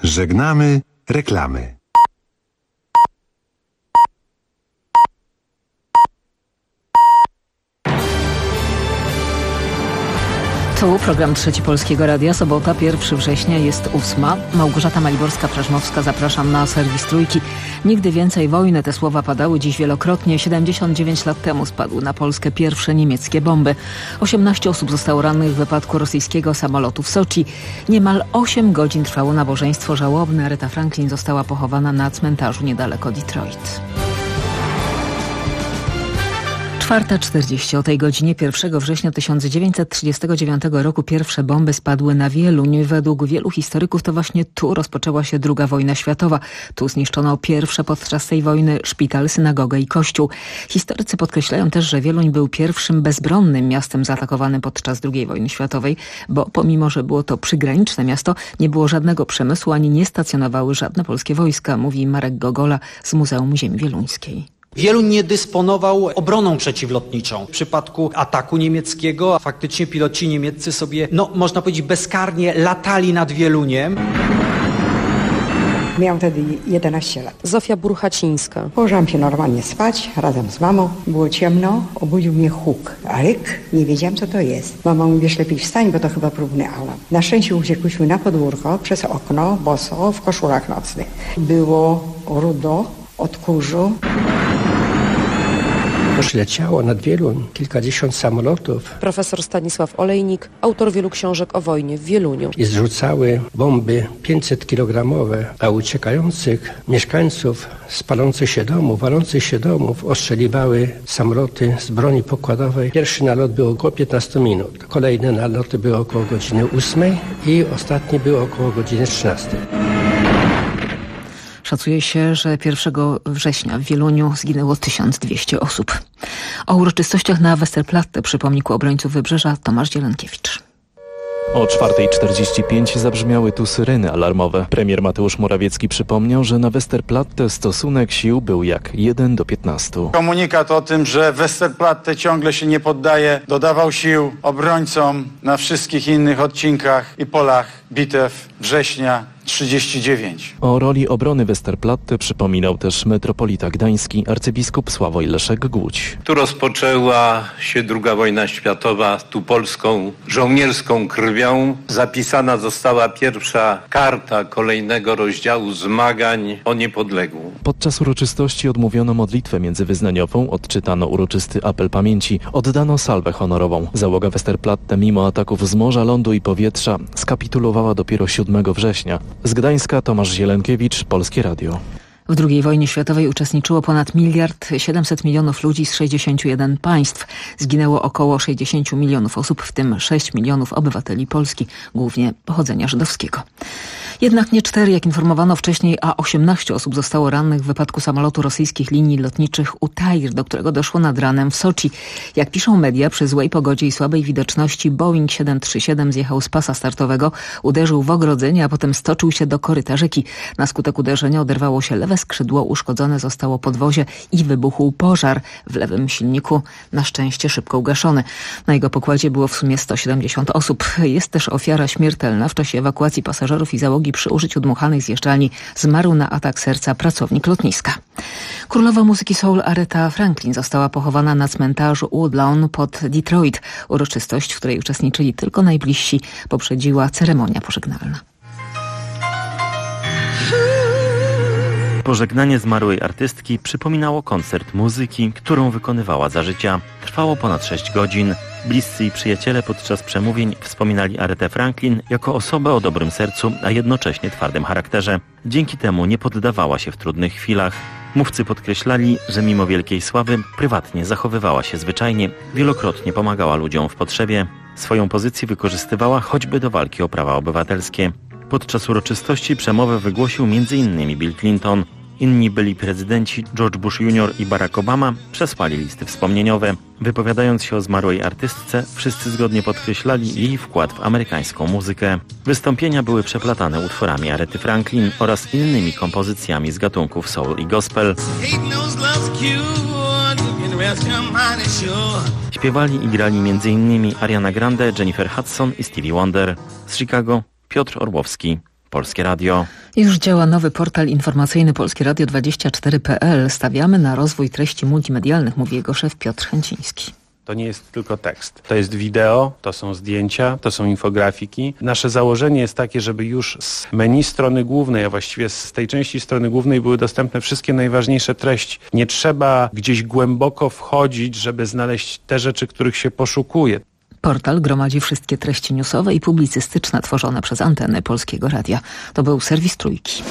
Żegnamy reklamy. Tu program Trzeci Polskiego Radia, sobota, 1 września, jest 8. Małgorzata Maliborska-Prażmowska, zapraszam na serwis Trójki. Nigdy więcej wojny, te słowa padały dziś wielokrotnie. 79 lat temu spadły na Polskę pierwsze niemieckie bomby. 18 osób zostało rannych w wypadku rosyjskiego samolotu w Soczi. Niemal 8 godzin trwało nabożeństwo żałobne. Aretha Franklin została pochowana na cmentarzu niedaleko Detroit. 4:40. O tej godzinie 1 września 1939 roku pierwsze bomby spadły na Wieluń. Według wielu historyków to właśnie tu rozpoczęła się II wojna światowa. Tu zniszczono pierwsze podczas tej wojny szpital, synagogę i kościół. Historycy podkreślają też, że Wieluń był pierwszym bezbronnym miastem zaatakowanym podczas II wojny światowej, bo pomimo, że było to przygraniczne miasto, nie było żadnego przemysłu ani nie stacjonowały żadne polskie wojska, mówi Marek Gogola z Muzeum Ziemi Wieluńskiej. Wieluń nie dysponował obroną przeciwlotniczą. W przypadku ataku niemieckiego faktycznie piloci niemieccy sobie, można powiedzieć, bezkarnie latali nad Wieluniem. Miałam wtedy 11 lat. Zofia Burchacińska. Położyłam się normalnie spać razem z mamą. Było ciemno, obudził mnie huk. A ryk, nie wiedziałam co to jest. Mama mówi, wiesz, lepiej wstań, bo to chyba próbny alarm. Na szczęście uciekłyśmy na podwórko, przez okno, boso, w koszulach nocnych. Było rudo od kurzu. Leciało nad Wieluń kilkadziesiąt samolotów. Profesor Stanisław Olejnik, autor wielu książek o wojnie w Wieluniu. I zrzucały bomby 500-kilogramowe, a uciekających mieszkańców z palących się domów ostrzeliwały samoloty z broni pokładowej. Pierwszy nalot był około 15 minut. Kolejne naloty były około godziny 8 i ostatni był około godziny 13. Szacuje się, że 1 września w Wieluniu zginęło 1200 osób. O uroczystościach na Westerplatte przy pomniku obrońców Wybrzeża Tomasz Dzielenkiewicz. O 4:45 zabrzmiały tu syreny alarmowe. Premier Mateusz Morawiecki przypomniał, że na Westerplatte stosunek sił był jak 1:15. Komunikat o tym, że Westerplatte ciągle się nie poddaje, dodawał sił obrońcom na wszystkich innych odcinkach i polach bitew września 39. O roli obrony Westerplatte przypominał też metropolita gdański arcybiskup Sławoj Leszek Głódź. Tu rozpoczęła się II wojna światowa, tu polską żołnierską krwią. Zapisana została pierwsza karta kolejnego rozdziału zmagań o niepodległą. Podczas uroczystości odmówiono modlitwę międzywyznaniową, odczytano uroczysty apel pamięci, oddano salwę honorową. Załoga Westerplatte mimo ataków z morza, lądu i powietrza skapitulowała dopiero 7 września. Z Gdańska Tomasz Zielenkiewicz, Polskie Radio. W II wojnie światowej uczestniczyło ponad 1,7 miliarda ludzi z 61 państw. Zginęło około 60 milionów osób, w tym 6 milionów obywateli Polski, głównie pochodzenia żydowskiego. Jednak nie 4, jak informowano wcześniej, a 18 osób zostało rannych w wypadku samolotu rosyjskich linii lotniczych UTAIR, do którego doszło nad ranem w Soczi. Jak piszą media, przy złej pogodzie i słabej widoczności Boeing 737 zjechał z pasa startowego, uderzył w ogrodzenie, a potem stoczył się do koryta rzeki. Na skutek uderzenia oderwało się lewe skrzydło, uszkodzone zostało podwozie i wybuchł pożar w lewym silniku, na szczęście szybko ugaszony. Na jego pokładzie było w sumie 170 osób. Jest też ofiara śmiertelna. W czasie ewakuacji pasażerów i załogi przy użyciu dmuchanej zjeżdżalni zmarł na atak serca pracownik lotniska. Królowa muzyki soul Aretha Franklin została pochowana na cmentarzu Woodlawn pod Detroit. Uroczystość, w której uczestniczyli tylko najbliżsi, poprzedziła ceremonia pożegnalna. Pożegnanie zmarłej artystki przypominało koncert muzyki, którą wykonywała za życia. Trwało ponad 6 godzin. Bliscy i przyjaciele podczas przemówień wspominali Arethę Franklin jako osobę o dobrym sercu, a jednocześnie twardym charakterze. Dzięki temu nie poddawała się w trudnych chwilach. Mówcy podkreślali, że mimo wielkiej sławy prywatnie zachowywała się zwyczajnie, wielokrotnie pomagała ludziom w potrzebie. Swoją pozycję wykorzystywała choćby do walki o prawa obywatelskie. Podczas uroczystości przemowę wygłosił m.in. Bill Clinton. Inni byli prezydenci George Bush Jr. i Barack Obama przesłali listy wspomnieniowe. Wypowiadając się o zmarłej artystce, wszyscy zgodnie podkreślali jej wkład w amerykańską muzykę. Wystąpienia były przeplatane utworami Arethy Franklin oraz innymi kompozycjami z gatunków soul i gospel. Śpiewali i grali m.in. Ariana Grande, Jennifer Hudson i Stevie Wonder. Z Chicago Piotr Orłowski, Polskie Radio. Już działa nowy portal informacyjny polskieradio24.pl. Stawiamy na rozwój treści multimedialnych, mówi jego szef Piotr Chęciński. To nie jest tylko tekst. To jest wideo, to są zdjęcia, to są infografiki. Nasze założenie jest takie, żeby już z menu strony głównej, a właściwie z tej części strony głównej były dostępne wszystkie najważniejsze treści. Nie trzeba gdzieś głęboko wchodzić, żeby znaleźć te rzeczy, których się poszukuje. Portal gromadzi wszystkie treści newsowe i publicystyczne tworzone przez anteny Polskiego Radia. To był serwis Trójki.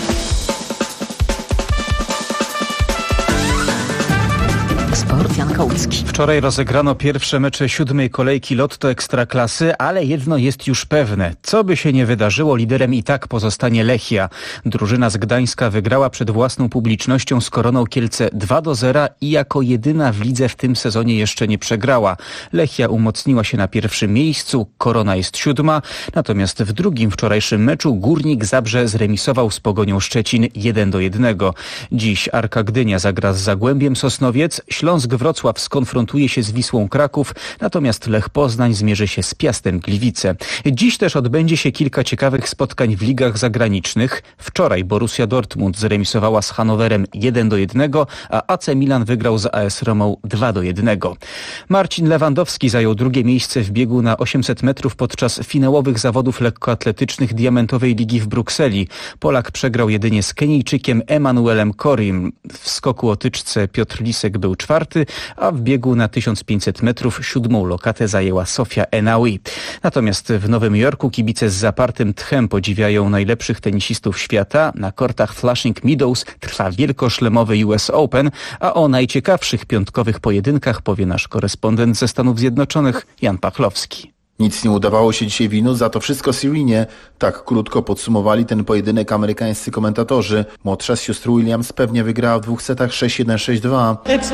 Sport, Jan Kałucki. Wczoraj rozegrano pierwsze mecze 7. kolejki Lotto Ekstraklasy, ale jedno jest już pewne. Co by się nie wydarzyło, liderem i tak pozostanie Lechia. Drużyna z Gdańska wygrała przed własną publicznością z Koroną Kielce 2-0 i jako jedyna w lidze w tym sezonie jeszcze nie przegrała. Lechia umocniła się na pierwszym miejscu, Korona jest 7, natomiast w drugim wczorajszym meczu Górnik Zabrze zremisował z Pogonią Szczecin 1-1. Dziś Arka Gdynia zagra z Zagłębiem Sosnowiec, Śląsk Wrocław skonfrontuje się z Wisłą Kraków, natomiast Lech Poznań zmierzy się z Piastem Gliwice. Dziś też odbędzie się kilka ciekawych spotkań w ligach zagranicznych. Wczoraj Borussia Dortmund zremisowała z Hannoverem 1-1, a AC Milan wygrał z AS Romą 2-1. Marcin Lewandowski zajął drugie miejsce w biegu na 800 metrów podczas finałowych zawodów lekkoatletycznych Diamentowej Ligi w Brukseli. Polak przegrał jedynie z Kenijczykiem Emanuelem Korim. W skoku o tyczce Piotr Lisek był 4, a w biegu na 1500 metrów 7. lokatę zajęła Sofia Enaoui. Natomiast w Nowym Jorku kibice z zapartym tchem podziwiają najlepszych tenisistów świata. Na kortach Flushing Meadows trwa wielkoszlemowy US Open, a o najciekawszych piątkowych pojedynkach powie nasz korespondent ze Stanów Zjednoczonych Jan Pachlowski. Nic nie udawało się dzisiaj winu, za to wszystko Serenie. Tak krótko podsumowali ten pojedynek amerykańscy komentatorzy. Młodsza z sióstr Williams pewnie wygrała w 2 setach 6-1, 6-2.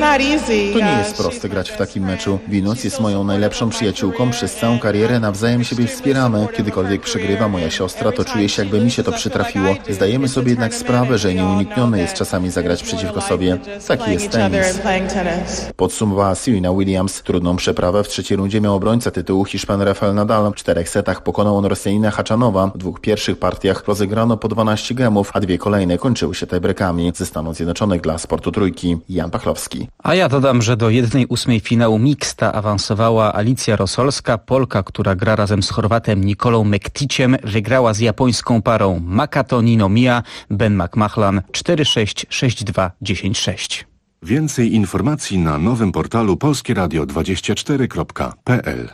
To nie jest proste grać w takim meczu. Venus jest moją najlepszą przyjaciółką. Przez całą karierę nawzajem siebie wspieramy. Kiedykolwiek przegrywa moja siostra, to czuję się, jakby mi się to przytrafiło. Zdajemy sobie jednak sprawę, że nieuniknione jest czasami zagrać przeciwko sobie. Taki jest tenis. Podsumowała Serena Williams. Trudną przeprawę w trzeciej rundzie miał obrońca tytułu Hiszpan Rafael Nadal. W 4 setach pokonał on Rosjanina Haczanowa. W 2 pierwszych partiach rozegrano po 12 gemów, a 2 kolejne kończyły się tiebreakami. Ze Stanów Zjednoczonych dla Sportu Trójki Jan Pachlowski. A ja dodam, że do 1/8 finału mixta awansowała Alicja Rosolska, Polka, która gra razem z Chorwatem Nikolą Mekticiem, wygrała z japońską parą Makato Ninomiya, Ben McMahon 4-6, 6-2, 10-6. Więcej informacji na nowym portalu polskieradio24.pl.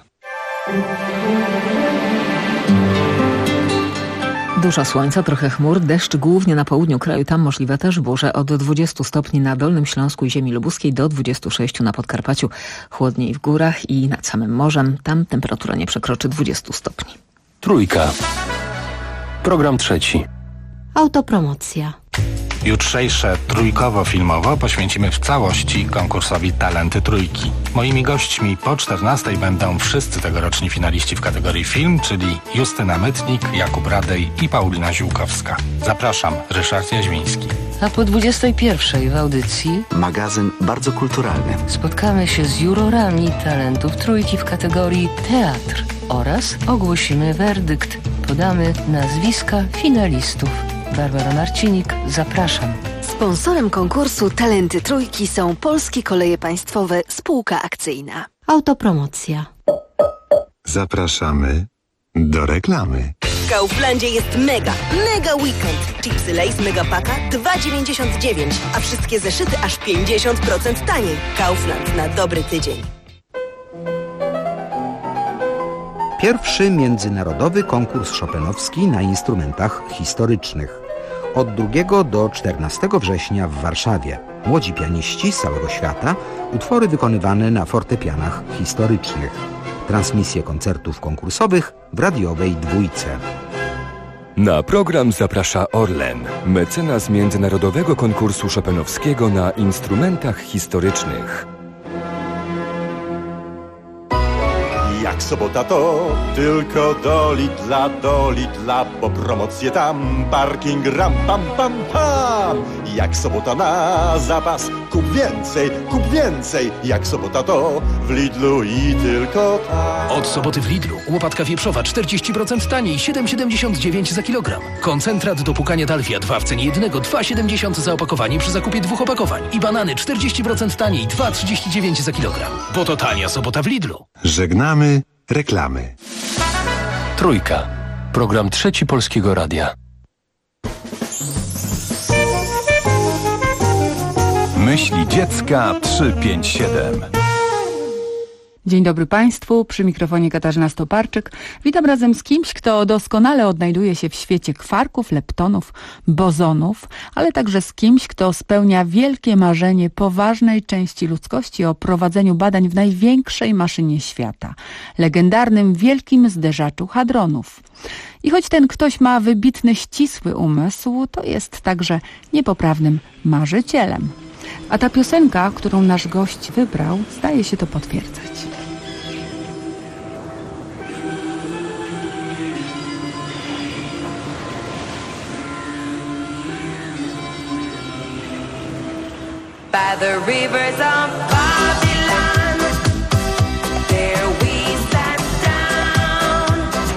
Dużo słońca, trochę chmur, deszcz głównie na południu kraju, tam możliwe też burze. Od 20 stopni na Dolnym Śląsku i ziemi lubuskiej do 26 na Podkarpaciu. Chłodniej w górach i nad samym morzem. Tam temperatura nie przekroczy 20 stopni. Trójka. Program trzeci. Autopromocja. Jutrzejsze trójkowo-filmowo poświęcimy w całości konkursowi Talenty Trójki. Moimi gośćmi po 14 będą wszyscy tegoroczni finaliści w kategorii film, czyli Justyna Mytnik, Jakub Radej i Paulina Ziółkowska. Zapraszam, Ryszard Jaźwiński. A po 21 w audycji magazyn bardzo kulturalny. Spotkamy się z jurorami Talentów Trójki w kategorii teatr oraz ogłosimy werdykt. Podamy nazwiska finalistów. Barbara Marcinik, zapraszam. Sponsorem konkursu Talenty Trójki są Polskie Koleje Państwowe, spółka akcyjna. Autopromocja. Zapraszamy do reklamy. W Kauflandzie jest mega weekend. Chipsy Lay's Mega Paka 2,99, a wszystkie zeszyty aż 50% taniej. Kaufland na dobry tydzień. Pierwszy międzynarodowy konkurs chopinowski na instrumentach historycznych. Od 2 do 14 września w Warszawie. Młodzi pianiści z całego świata, utwory wykonywane na fortepianach historycznych. Transmisje koncertów konkursowych w radiowej Dwójce. Na program zaprasza Orlen, mecenas międzynarodowego konkursu chopinowskiego na instrumentach historycznych. Jak sobota to tylko do Lidla, bo promocje tam, parking ram, pam, pam, pam. Jak sobota na zapas, kup więcej, jak sobota to w Lidlu i tylko tam. Od soboty w Lidlu łopatka wieprzowa 40% taniej, 7,79 za kilogram. Koncentrat do płukania Dalfia 2 w cenie jednego, 2,70 za opakowanie przy zakupie 2 opakowań. I banany 40% taniej, 2,39 za kilogram. Bo to tania sobota w Lidlu. Żegnamy reklamy. Trójka. Program Trzeci Polskiego Radia. Myśli dziecka 357. Dzień dobry Państwu, przy mikrofonie Katarzyna Stoparczyk. Witam razem z kimś, kto doskonale odnajduje się w świecie kwarków, leptonów, bozonów, ale także z kimś, kto spełnia wielkie marzenie poważnej części ludzkości o prowadzeniu badań w największej maszynie świata, legendarnym wielkim zderzaczu hadronów. I choć ten ktoś ma wybitny, ścisły umysł, to jest także niepoprawnym marzycielem. A ta piosenka, którą nasz gość wybrał, zdaje się to potwierdzać. By the rivers of Babylon, there we sat down.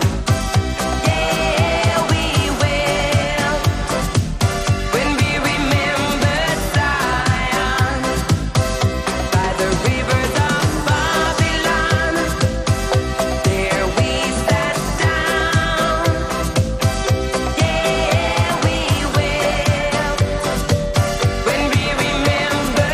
Yeah, we will, when we remember Zion. By the rivers of Babylon, there we sat down. Yeah, we will, when we remember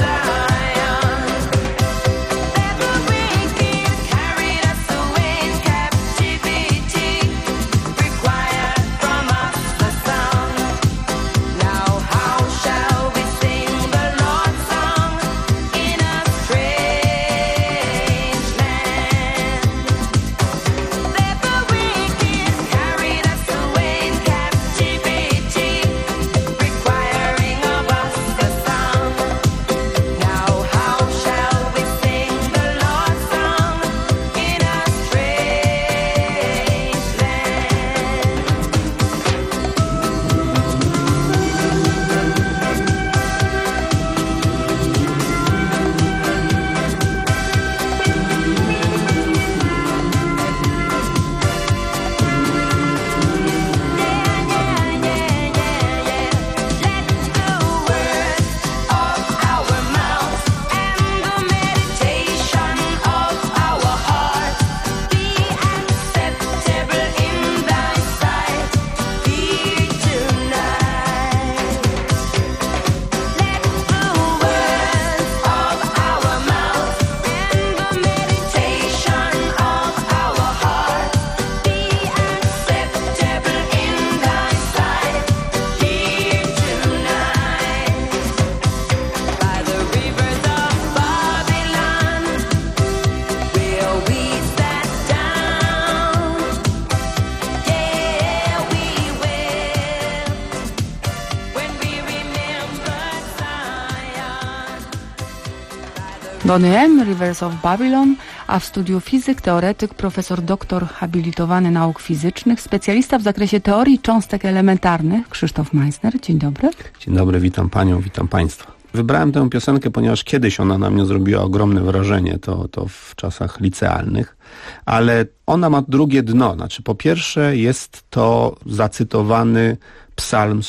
Boney M., Rivers of Babylon, a w studiu fizyk, teoretyk, profesor doktor habilitowany nauk fizycznych, specjalista w zakresie teorii cząstek elementarnych, Krzysztof Meissner. Dzień dobry. Dzień dobry, witam Panią, witam Państwa. Wybrałem tę piosenkę, ponieważ kiedyś ona na mnie zrobiła ogromne wrażenie, to w czasach licealnych, ale ona ma drugie dno. Znaczy, po pierwsze jest to zacytowany Psalm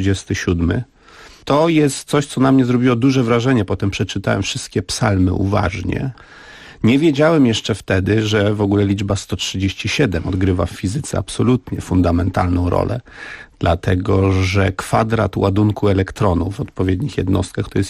137. To jest coś, co na mnie zrobiło duże wrażenie. Potem przeczytałem wszystkie psalmy uważnie. Nie wiedziałem jeszcze wtedy, że w ogóle liczba 137 odgrywa w fizyce absolutnie fundamentalną rolę, dlatego że kwadrat ładunku elektronów w odpowiednich jednostkach to jest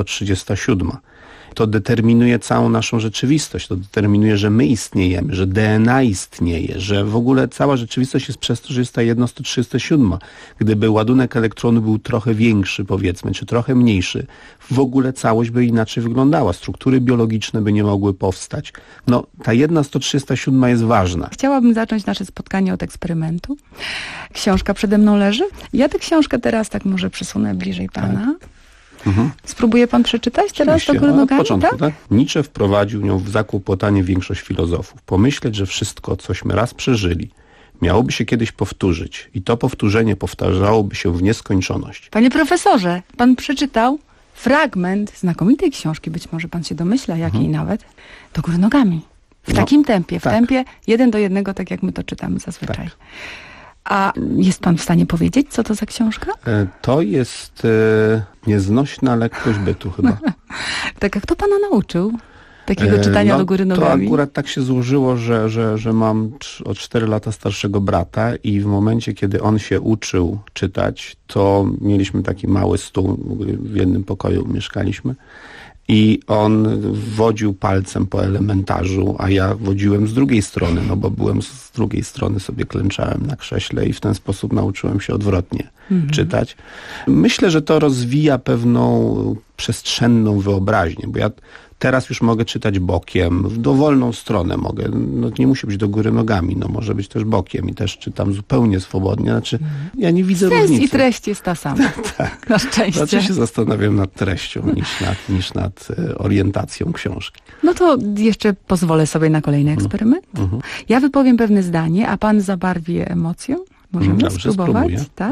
1/137. To determinuje całą naszą rzeczywistość, to determinuje, że my istniejemy, że DNA istnieje, że w ogóle cała rzeczywistość jest przez to, że jest ta 1/137. Gdyby ładunek elektronu był trochę większy, powiedzmy, czy trochę mniejszy, w ogóle całość by inaczej wyglądała. Struktury biologiczne by nie mogły powstać. No, ta 1/137 jest ważna. Chciałabym zacząć nasze spotkanie od eksperymentu. Książka przede mną leży. Ja tę książkę teraz tak może przesunę bliżej Pana. Spróbuje pan przeczytać teraz Oczywiście, do góry nogami, od początku, tak? Nietzsche wprowadził nią w zakłopotanie większość filozofów. Pomyśleć, że wszystko, cośmy raz przeżyli, miałoby się kiedyś powtórzyć i to powtórzenie powtarzałoby się w nieskończoność. Panie profesorze, pan przeczytał fragment znakomitej książki, być może pan się domyśla, jakiej nawet, do góry nogami. W takim tempie, w tempie 1:1, tak jak my to czytamy zazwyczaj. Tak. A jest pan w stanie powiedzieć, co to za książka? To jest nieznośna lekkość bytu chyba. Tak, jak to pana nauczył? Takiego czytania do góry nogami? To akurat tak się złożyło, że mam o 4 lata starszego brata i w momencie, kiedy on się uczył czytać, to mieliśmy taki mały stół, w jednym pokoju mieszkaliśmy i on wodził palcem po elementarzu, a ja wodziłem z drugiej strony, no bo byłem z drugiej strony, sobie klęczałem na krześle i w ten sposób nauczyłem się odwrotnie czytać. Myślę, że to rozwija pewną przestrzenną wyobraźnię, bo ja teraz już mogę czytać bokiem, w dowolną stronę mogę, no nie musi być do góry nogami, no może być też bokiem i też czytam zupełnie swobodnie, znaczy ja nie widzę różnicy. Sens i treść jest ta sama, tak. Na szczęście. Znaczy się zastanawiam nad treścią niż nad orientacją książki. No to jeszcze pozwolę sobie na kolejny eksperyment. Ja wypowiem pewne zdanie, a pan zabarwi je emocją. Możemy Dobrze, spróbować? spróbuję. Tak?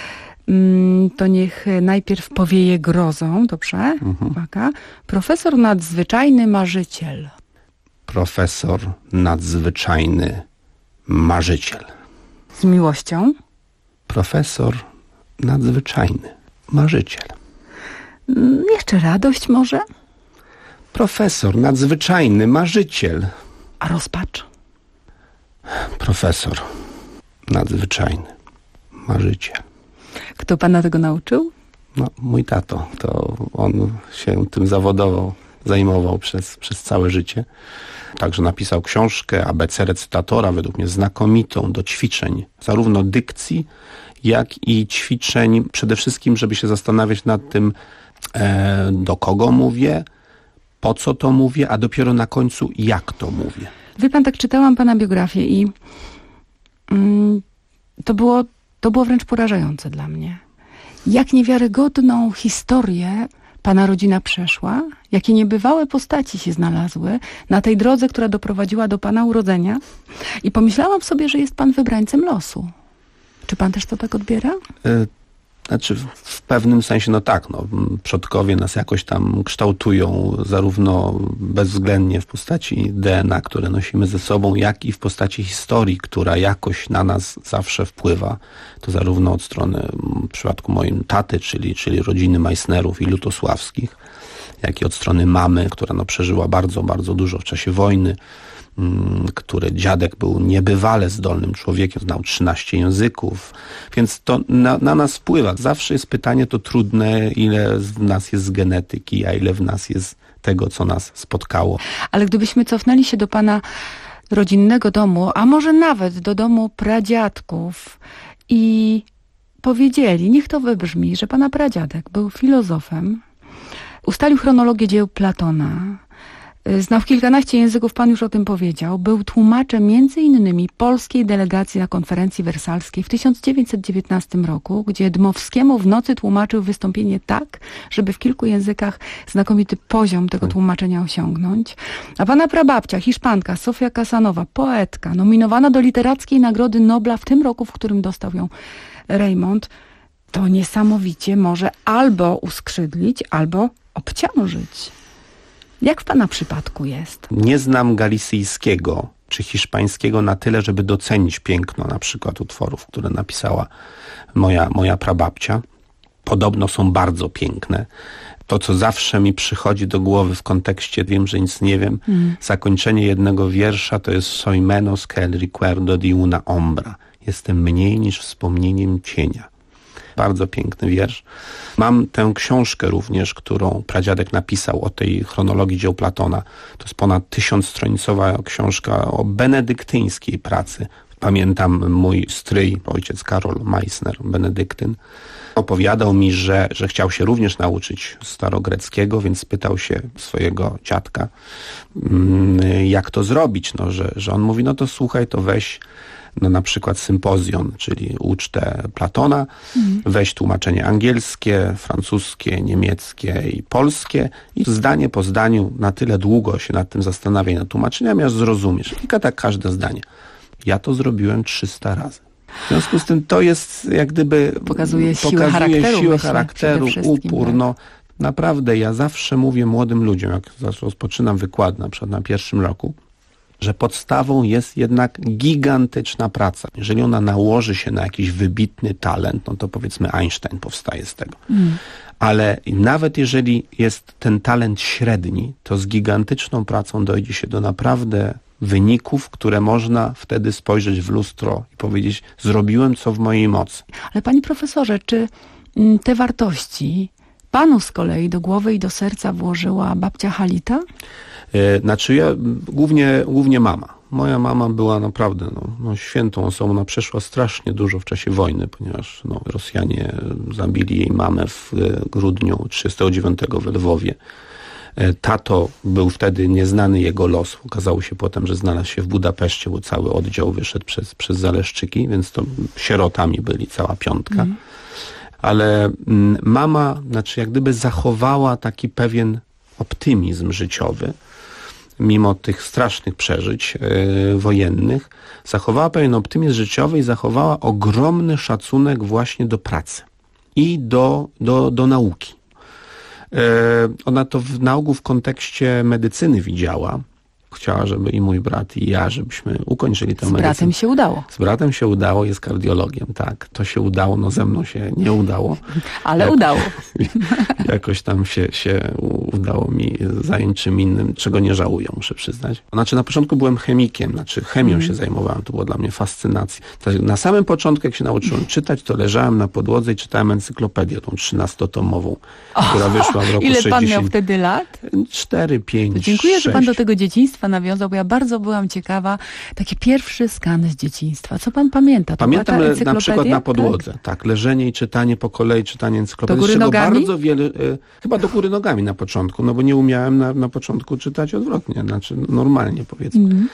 To niech najpierw powieje grozą, dobrze? Uwaga. Profesor nadzwyczajny marzyciel. Profesor nadzwyczajny marzyciel. Z miłością. Profesor nadzwyczajny marzyciel. Jeszcze radość może? Profesor nadzwyczajny marzyciel. A rozpacz? Profesor nadzwyczajny marzyciel. Kto pana tego nauczył? No, mój tato. To on się tym zawodowo zajmował przez całe życie. Także napisał książkę ABC recytatora, według mnie znakomitą, do ćwiczeń, zarówno dykcji, jak i ćwiczeń przede wszystkim, żeby się zastanawiać nad tym, do kogo mówię, po co to mówię, a dopiero na końcu jak to mówię. Wie pan, tak czytałam pana biografię i to było wręcz porażające dla mnie. Jak niewiarygodną historię pana rodzina przeszła, jakie niebywałe postaci się znalazły na tej drodze, która doprowadziła do pana urodzenia. I pomyślałam sobie, że jest pan wybrańcem losu. Czy pan też to tak odbiera? Znaczy w pewnym sensie no tak, no, przodkowie nas jakoś tam kształtują zarówno bezwzględnie w postaci DNA, które nosimy ze sobą, jak i w postaci historii, która jakoś na nas zawsze wpływa. To zarówno od strony, w przypadku moim taty, czyli rodziny Meissnerów i Lutosławskich, jak i od strony mamy, która no, przeżyła bardzo, bardzo dużo w czasie wojny, który dziadek był niebywale zdolnym człowiekiem, znał 13 języków, więc to na nas wpływa. Zawsze jest pytanie to trudne, ile w nas jest z genetyki, a ile w nas jest tego, co nas spotkało. Ale gdybyśmy cofnęli się do pana rodzinnego domu, a może nawet do domu pradziadków i powiedzieli, niech to wybrzmi, że pana pradziadek był filozofem, ustalił chronologię dzieł Platona, znał kilkanaście języków, pan już o tym powiedział. Był tłumaczem między innymi polskiej delegacji na konferencji wersalskiej w 1919 roku, gdzie Dmowskiemu w nocy tłumaczył wystąpienie tak, żeby w kilku językach znakomity poziom tego tłumaczenia osiągnąć. A pana prababcia, Hiszpanka, Sofia Kasanowa, poetka, nominowana do Literackiej Nagrody Nobla w tym roku, w którym dostał ją Reymont, to niesamowicie może albo uskrzydlić, albo obciążyć. Jak w pana przypadku jest? Nie znam galicyjskiego czy hiszpańskiego na tyle, żeby docenić piękno na przykład utworów, które napisała moja prababcia. Podobno są bardzo piękne. To, co zawsze mi przychodzi do głowy w kontekście, wiem, że nic nie wiem, zakończenie jednego wiersza to jest Soy menos que el recuerdo de una ombra. Jestem mniej niż wspomnieniem cienia. Bardzo piękny wiersz. Mam tę książkę również, którą pradziadek napisał o tej chronologii dzieł Platona. To jest ponad 1000-stronicowa książka o benedyktyńskiej pracy. Pamiętam mój stryj, ojciec Karol Meissner, benedyktyn, opowiadał mi, że chciał się również nauczyć starogreckiego, więc spytał się swojego dziadka, jak to zrobić. No, że on mówi, no to słuchaj, to weź no na przykład sympozjon, czyli ucztę Platona, weź tłumaczenie angielskie, francuskie, niemieckie i polskie i zdanie po zdaniu na tyle długo się nad tym zastanawiaj, nad tłumaczeniami, aż zrozumiesz. I tak każde zdanie. Ja to zrobiłem 300 razy. W związku z tym to jest jak gdyby... Pokazuje siłę charakteru, upór. Tak? No, naprawdę ja zawsze mówię młodym ludziom, jak rozpoczynam wykład na przykład na pierwszym roku, że podstawą jest jednak gigantyczna praca. Jeżeli ona nałoży się na jakiś wybitny talent, no to powiedzmy Einstein powstaje z tego. Ale nawet jeżeli jest ten talent średni, to z gigantyczną pracą dojdzie się do naprawdę wyników, które można wtedy spojrzeć w lustro i powiedzieć, zrobiłem co w mojej mocy. Ale panie profesorze, czy te wartości panu z kolei do głowy i do serca włożyła babcia Halita? Znaczy ja, głównie mama. Moja mama była naprawdę świętą osobą. Ona przeszła strasznie dużo w czasie wojny, ponieważ Rosjanie zabili jej mamę w grudniu 1939 w Lwowie. Tato był wtedy nieznany jego los. Okazało się potem, że znalazł się w Budapeszcie, bo cały oddział wyszedł przez Zaleszczyki, więc to sierotami byli, cała piątka. Ale mama, jak gdyby zachowała taki pewien optymizm życiowy, mimo tych strasznych przeżyć wojennych, zachowała pewien optymizm życiowy i zachowała ogromny szacunek właśnie do pracy i do nauki. Ona to na ogół w kontekście medycyny widziała. Chciała, żeby i mój brat, i ja, żebyśmy ukończyli tę medycynę. Z bratem się udało. Z bratem się udało, jest kardiologiem, tak. To się udało, ze mną się nie udało. Ale udało. Jakoś tam się udało mi zająć czym innym, czego nie żałuję, muszę przyznać. Na początku byłem chemikiem, chemią się zajmowałem, to było dla mnie fascynacja. Na samym początku, jak się nauczyłem czytać, to leżałem na podłodze i czytałem encyklopedię, tą 13-tomową, która wyszła w roku 60. Ile pan miał wtedy lat? 4, 5, Dziękuję, 6. że pan do tego dzieciństwa nawiązał, bo ja bardzo byłam ciekawa. Taki pierwszy skan z dzieciństwa. Co pan pamięta? Pamiętam na przykład na podłodze. Tak, leżenie i czytanie po kolei, czytanie encyklopedii. Do góry nogami? Bardzo wiele, chyba do góry nogami na początku, bo nie umiałem na początku czytać odwrotnie, normalnie powiedzmy.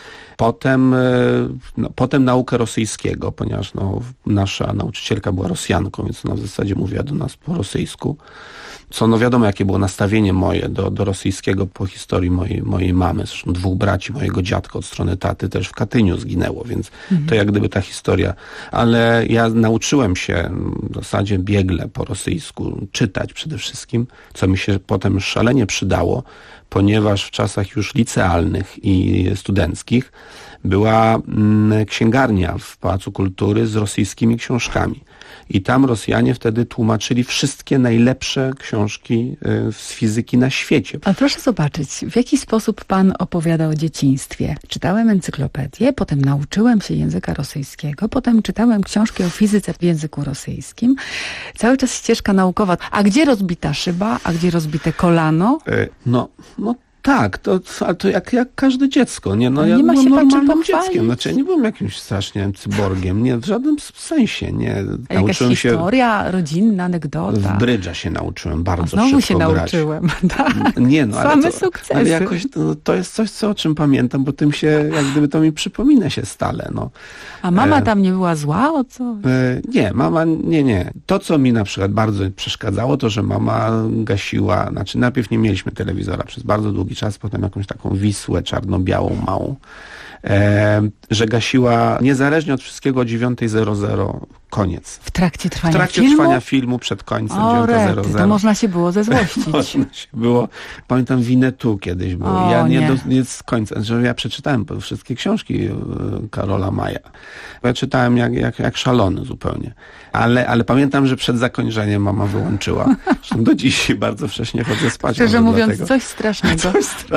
Potem naukę rosyjskiego, ponieważ nasza nauczycielka była Rosjanką, więc ona w zasadzie mówiła do nas po rosyjsku. Co wiadomo, jakie było nastawienie moje do rosyjskiego po historii mojej mamy. Zresztą 2 braci mojego dziadka od strony taty też w Katyniu zginęło, więc to jak gdyby ta historia. Ale ja nauczyłem się w zasadzie biegle po rosyjsku czytać przede wszystkim, co mi się potem szalenie przydało, ponieważ w czasach już licealnych i studenckich była księgarnia w Pałacu Kultury z rosyjskimi książkami. I tam Rosjanie wtedy tłumaczyli wszystkie najlepsze książki z fizyki na świecie. Ale proszę zobaczyć, w jaki sposób pan opowiada o dzieciństwie. Czytałem encyklopedię, potem nauczyłem się języka rosyjskiego, potem czytałem książki o fizyce w języku rosyjskim. Cały czas ścieżka naukowa. A gdzie rozbita szyba, a gdzie rozbite kolano? Tak, to jak każde dziecko. Ja nie ma się pan czym normalnym pochwalić? dzieckiem. Ja nie byłem jakimś strasznie cyborgiem. Nie, w żadnym sensie. Nie. A jakaś historia, rodzinna, anegdota? W brydża się nauczyłem bardzo znowu szybko się grać. nauczyłem. Tak. Same sukcesy. Ale jakoś to jest coś, o czym pamiętam, bo tym się, jak gdyby to mi przypomina się stale. A mama tam nie była zła o co? Nie, mama, nie. To, co mi na przykład bardzo przeszkadzało, to, że mama gasiła, najpierw nie mieliśmy telewizora przez bardzo długi czas, potem jakąś taką Wisłę czarno-białą, małą, że gasiła niezależnie od wszystkiego o 9:00 koniec. W trakcie trwania filmu przed końcem 9:00. To można się było zezłościć. Można się było. Pamiętam Winnetou kiedyś było. Nie z końca, że ja przeczytałem wszystkie książki Karola Maja. Ja czytałem jak szalony zupełnie. Ale pamiętam, że przed zakończeniem mama wyłączyła. Zresztą do dziś bardzo wcześnie chodzę spać. Szczerze mówiąc, coś strasznego.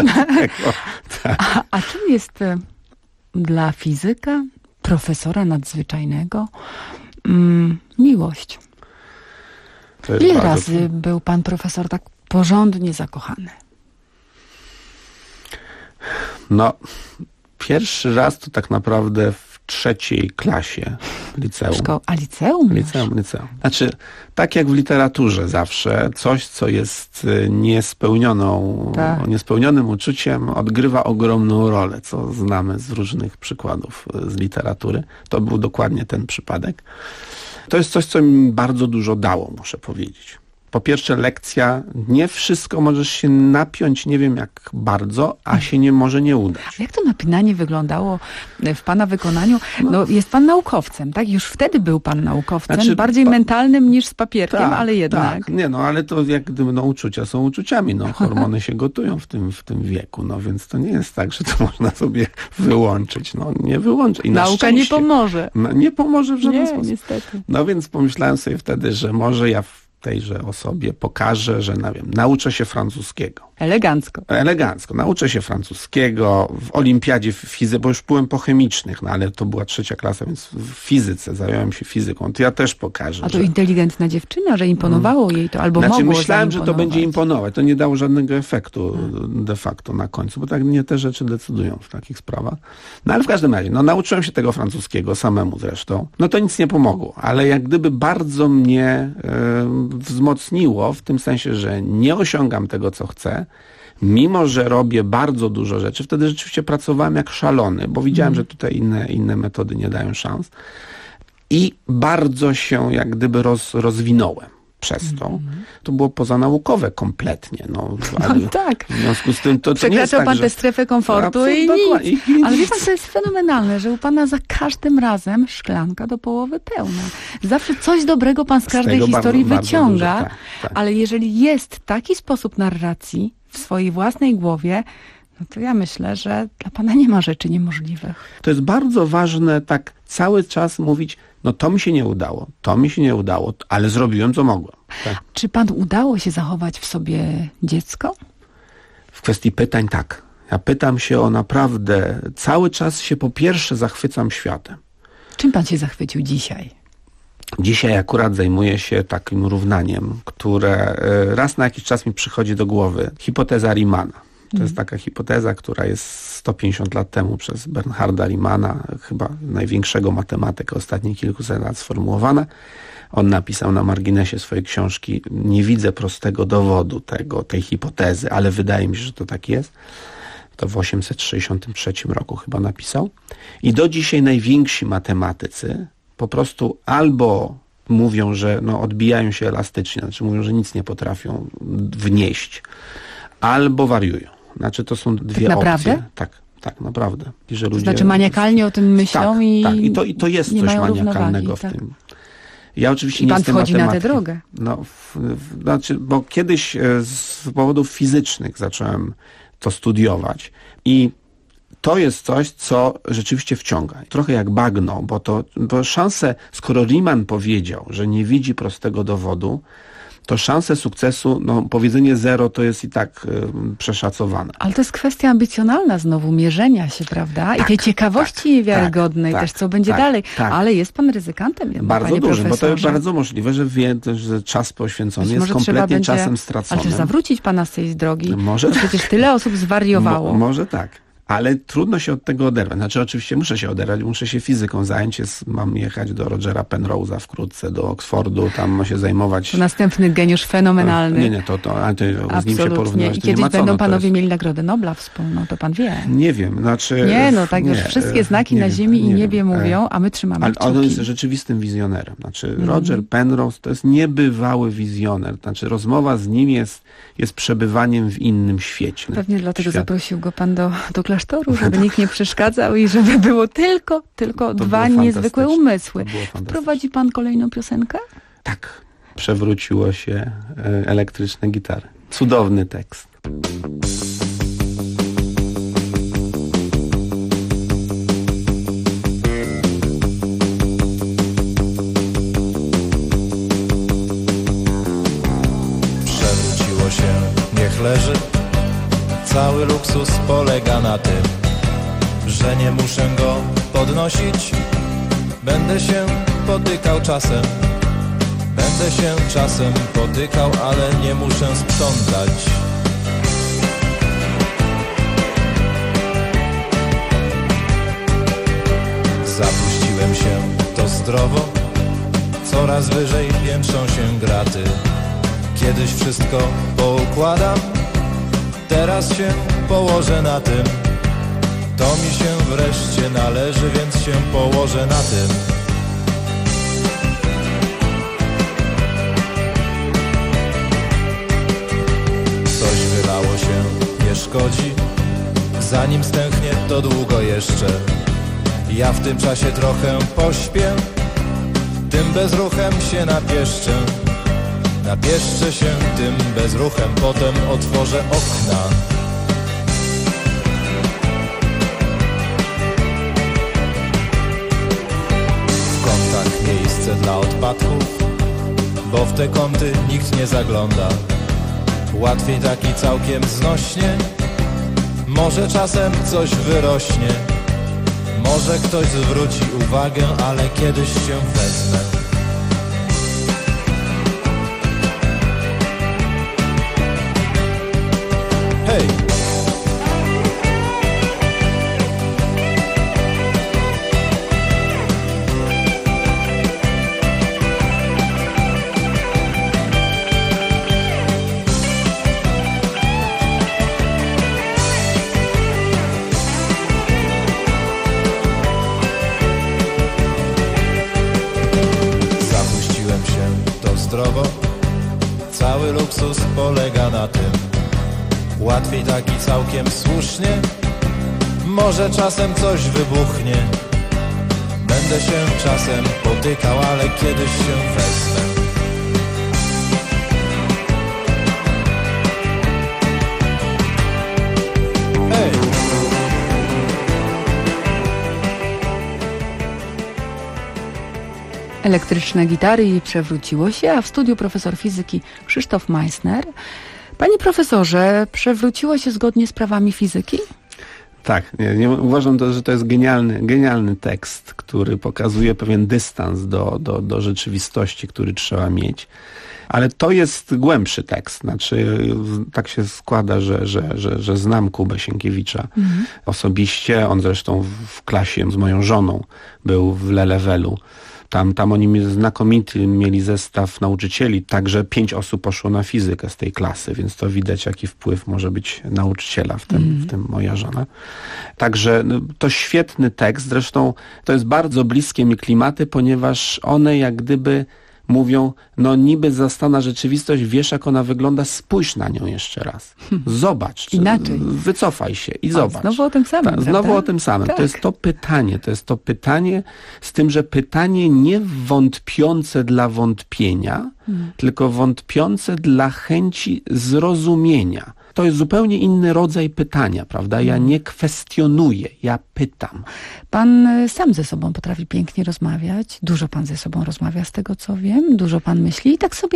Tak. A czym jest dla fizyka, profesora nadzwyczajnego, miłość? Ile razy był pan profesor tak porządnie zakochany? Pierwszy raz to tak naprawdę w 3. klasie liceum. A liceum? Liceum. Znaczy, tak jak w literaturze zawsze, coś, co jest niespełnionym uczuciem, odgrywa ogromną rolę, co znamy z różnych przykładów z literatury. To był dokładnie ten przypadek. To jest coś, co mi bardzo dużo dało, muszę powiedzieć. Po pierwsze, lekcja, nie wszystko możesz się napiąć, nie wiem jak bardzo, a się może nie udać. Jak to napinanie wyglądało w pana wykonaniu? No, jest pan naukowcem, tak? Już wtedy był pan naukowcem, bardziej mentalnym niż z papierkiem, ale jednak. Tak. Nie, ale to jak gdyby uczucia są uczuciami, hormony się gotują w tym wieku, więc to nie jest tak, że to można sobie wyłączyć, nie wyłączy. I nauka nie pomoże. Nie pomoże w żaden sposób. Niestety. Więc pomyślałem sobie wtedy, że może ja tejże osobie pokażę, że nauczę się francuskiego. Elegancko. Nauczę się francuskiego w olimpiadzie w fizyce, bo już byłem po chemicznych, ale to była 3. klasa, więc w fizyce zająłem się fizyką. To ja też pokażę. A to inteligentna dziewczyna, że imponowało jej to, albo mogło myślałem, że to będzie imponować. To nie dało żadnego efektu de facto na końcu, bo tak nie te rzeczy decydują w takich sprawach. Ale w każdym razie, nauczyłem się tego francuskiego samemu zresztą. To nic nie pomogło, ale jak gdyby bardzo mnie wzmocniło w tym sensie, że nie osiągam tego, co chcę, mimo że robię bardzo dużo rzeczy. Wtedy rzeczywiście pracowałem jak szalony, bo widziałem, że tutaj inne metody nie dają szans. I bardzo się jak gdyby rozwinąłem przez to. To było pozanaukowe kompletnie. Tak. W związku z tym to przekraczał tak, pan tę strefę komfortu i nic. Ale wie pan, to jest fenomenalne, że u pana za każdym razem szklanka do połowy pełna. Zawsze coś dobrego pan z każdej historii wyciąga, bardzo dużo, tak. Ale jeżeli jest taki sposób narracji w swojej własnej głowie, to ja myślę, że dla pana nie ma rzeczy niemożliwych. To jest bardzo ważne tak cały czas mówić, to mi się nie udało, ale zrobiłem, co mogłem. Tak. Czy panu udało się zachować w sobie dziecko? W kwestii pytań tak. Ja pytam się o naprawdę, cały czas się po pierwsze zachwycam światem. Czym pan się zachwycił dzisiaj? Dzisiaj akurat zajmuję się takim równaniem, które raz na jakiś czas mi przychodzi do głowy. Hipoteza Riemanna. To jest taka hipoteza, która jest 150 lat temu przez Bernharda Riemanna, chyba największego matematyka ostatnich kilkuset lat sformułowana. On napisał na marginesie swojej książki: nie widzę prostego dowodu tej hipotezy, ale wydaje mi się, że to tak jest. To w 863 roku chyba napisał. I do dzisiaj najwięksi matematycy po prostu albo mówią, że odbijają się elastycznie, znaczy mówią, że nic nie potrafią wnieść, albo wariują. Znaczy to są dwie opcje. Naprawdę? Tak, naprawdę. I że to ludzie znaczy maniakalnie o tym myślą i to jest coś maniakalnego w tym. Ja oczywiście nie jestem matematykiem. Pan wchodzi na tę drogę. Bo kiedyś z powodów fizycznych zacząłem to studiować i to jest coś, co rzeczywiście wciąga. Trochę jak bagno, bo szanse, skoro Riemann powiedział, że nie widzi prostego dowodu, to szanse sukcesu, powiedzenie 0 to jest i tak przeszacowane. Ale to jest kwestia ambicjonalna znowu, mierzenia się, prawda? I tej ciekawości wiarygodnej też, co będzie dalej. Ale jest pan ryzykantem jednak, bardzo dużym, bo to jest bardzo możliwe, że wie też, że czas poświęcony jest kompletnie czasem straconym. Ale też zawrócić pana z tej drogi. Może przecież tyle osób zwariowało. Może tak. Ale trudno się od tego oderwać. Znaczy oczywiście muszę się oderwać, muszę się fizyką zająć. Mam jechać do Rogera Penrose'a wkrótce, do Oxfordu, tam ma się zajmować... To następny geniusz fenomenalny. Nie, to z nim się porównywać. I kiedyś będą panowie mieli Nagrodę Nobla wspólną, to pan wie. Nie wiem, znaczy... już wszystkie znaki na ziemi i niebie mówią, a my trzymamy kciuki. Ale on jest rzeczywistym wizjonerem. Znaczy Roger Penrose to jest niebywały wizjoner. Znaczy rozmowa z nim jest przebywaniem w innym świecie. Pewnie dlatego zaprosił go pan do klasztoru, żeby nikt nie przeszkadzał i żeby było tylko dwa niezwykłe umysły. Wprowadzi pan kolejną piosenkę? Tak. Przewróciło się elektryczne gitary. Cudowny tekst. Przewróciło się, niech leży. Cały luksus polega na tym, że nie muszę go podnosić. Będę się potykał czasem, ale nie muszę sprzątać. Zapuściłem się, to zdrowo, coraz wyżej piętrzą się graty. Kiedyś wszystko poukładam, teraz się położę na tym. To mi się wreszcie należy, więc się położę na tym. Coś wylało się, nie szkodzi, zanim stęchnie to długo jeszcze. Ja w tym czasie trochę pośpię, tym bezruchem się napieszczę. Napieszczę się tym bezruchem, potem otworzę okna. W kątach miejsce dla odpadków, bo w te kąty nikt nie zagląda. Łatwiej taki całkiem znośnie, może czasem coś wyrośnie. Może ktoś zwróci uwagę, ale kiedyś się wezmę. Hej! Zapuściłem się, to zdrowo, cały luksus polega na tym. Łatwiej taki całkiem słusznie, może czasem coś wybuchnie. Będę się czasem potykał, ale kiedyś się wezmę. Hej! Elektryczne gitary i przewróciło się, a w studiu profesor fizyki Krzysztof Meissner. Panie profesorze, przewróciło się zgodnie z prawami fizyki? Tak, uważam, że to jest genialny tekst, który pokazuje pewien dystans do rzeczywistości, który trzeba mieć. Ale to jest głębszy tekst. Znaczy, tak się składa, że znam Kubę Sienkiewicza osobiście. On zresztą w klasie z moją żoną był w Le-Levelu. Tam oni znakomity mieli zestaw nauczycieli, także 5 osób poszło na fizykę z tej klasy, więc to widać, jaki wpływ może być nauczyciela, w tym moja żona. Także to świetny tekst, zresztą to jest bardzo bliskie mi klimaty, ponieważ one jak gdyby mówią, no niby zastana rzeczywistość, wiesz jak ona wygląda, spójrz na nią jeszcze raz. Zobacz. Inaczej. Wycofaj się i zobacz. Znowu o tym samym. Tak, znowu o tym samym. Tak. To jest to pytanie, z tym, że pytanie nie wątpiące dla wątpienia, tylko wątpiące dla chęci zrozumienia. To jest zupełnie inny rodzaj pytania, prawda? Ja nie kwestionuję, ja pytam. Pan sam ze sobą potrafi pięknie rozmawiać. Dużo pan ze sobą rozmawia, z tego co wiem. Dużo pan myśli. I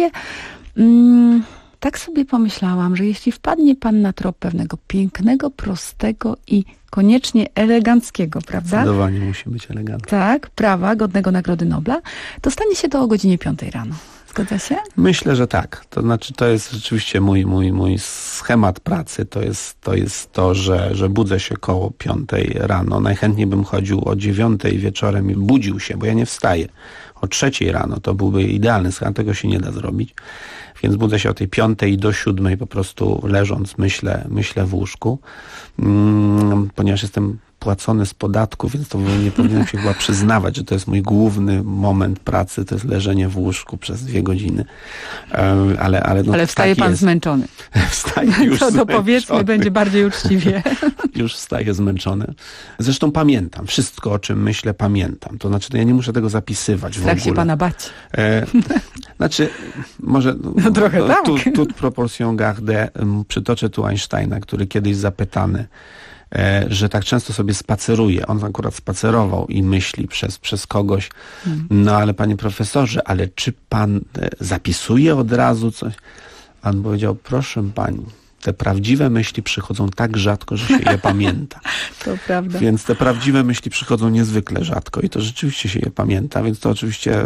tak sobie pomyślałam, że jeśli wpadnie pan na trop pewnego pięknego, prostego i koniecznie eleganckiego, prawda? Zdecydowanie musi być elegancki. Tak, prawa godnego Nagrody Nobla, to stanie się to o godzinie 5 rano. Zgadza się? Myślę, że tak. To znaczy, to jest rzeczywiście mój schemat pracy. To jest to, że budzę się koło 5 rano. Najchętniej bym chodził o 9 wieczorem i budził się, bo ja nie wstaję. O 3 rano to byłby idealny schemat, tego się nie da zrobić. Więc budzę się o tej 5 do 7 po prostu leżąc, myślę w łóżku. Ponieważ jestem płacony z podatku, więc to nie powinienem się chyba przyznawać, że to jest mój główny moment pracy, to jest leżenie w łóżku przez 2 godziny. Ale wstaje pan zmęczony. Wstaje już to zmęczony. powiedzmy, będzie bardziej uczciwie. Już wstaję zmęczony. Zresztą pamiętam. Wszystko, o czym myślę, pamiętam. To znaczy, ja nie muszę tego zapisywać w ogóle. Tak się pana bać. Znaczy, może trochę tak. Toute proportion gardée. Przytoczę tu Einsteina, który kiedyś zapytany, że tak często sobie spaceruje. On akurat spacerował i myśli przez kogoś. No ale panie profesorze, ale czy pan zapisuje od razu coś? On powiedział, proszę pani, te prawdziwe myśli przychodzą tak rzadko, że się je pamięta. To prawda. Więc te prawdziwe myśli przychodzą niezwykle rzadko i to rzeczywiście się je pamięta, więc to oczywiście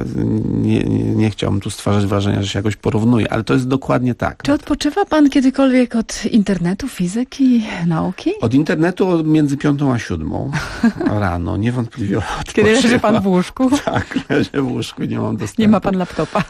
nie chciałbym tu stwarzać wrażenia, że się jakoś porównuje, ale to jest dokładnie tak. Czy odpoczywa pan kiedykolwiek od internetu, fizyki, nauki? Od internetu między 5 a 7 rano, niewątpliwie odpoczywam. Kiedy leży pan w łóżku? Tak, leżę w łóżku, nie mam dostępu. Nie ma pan laptopa.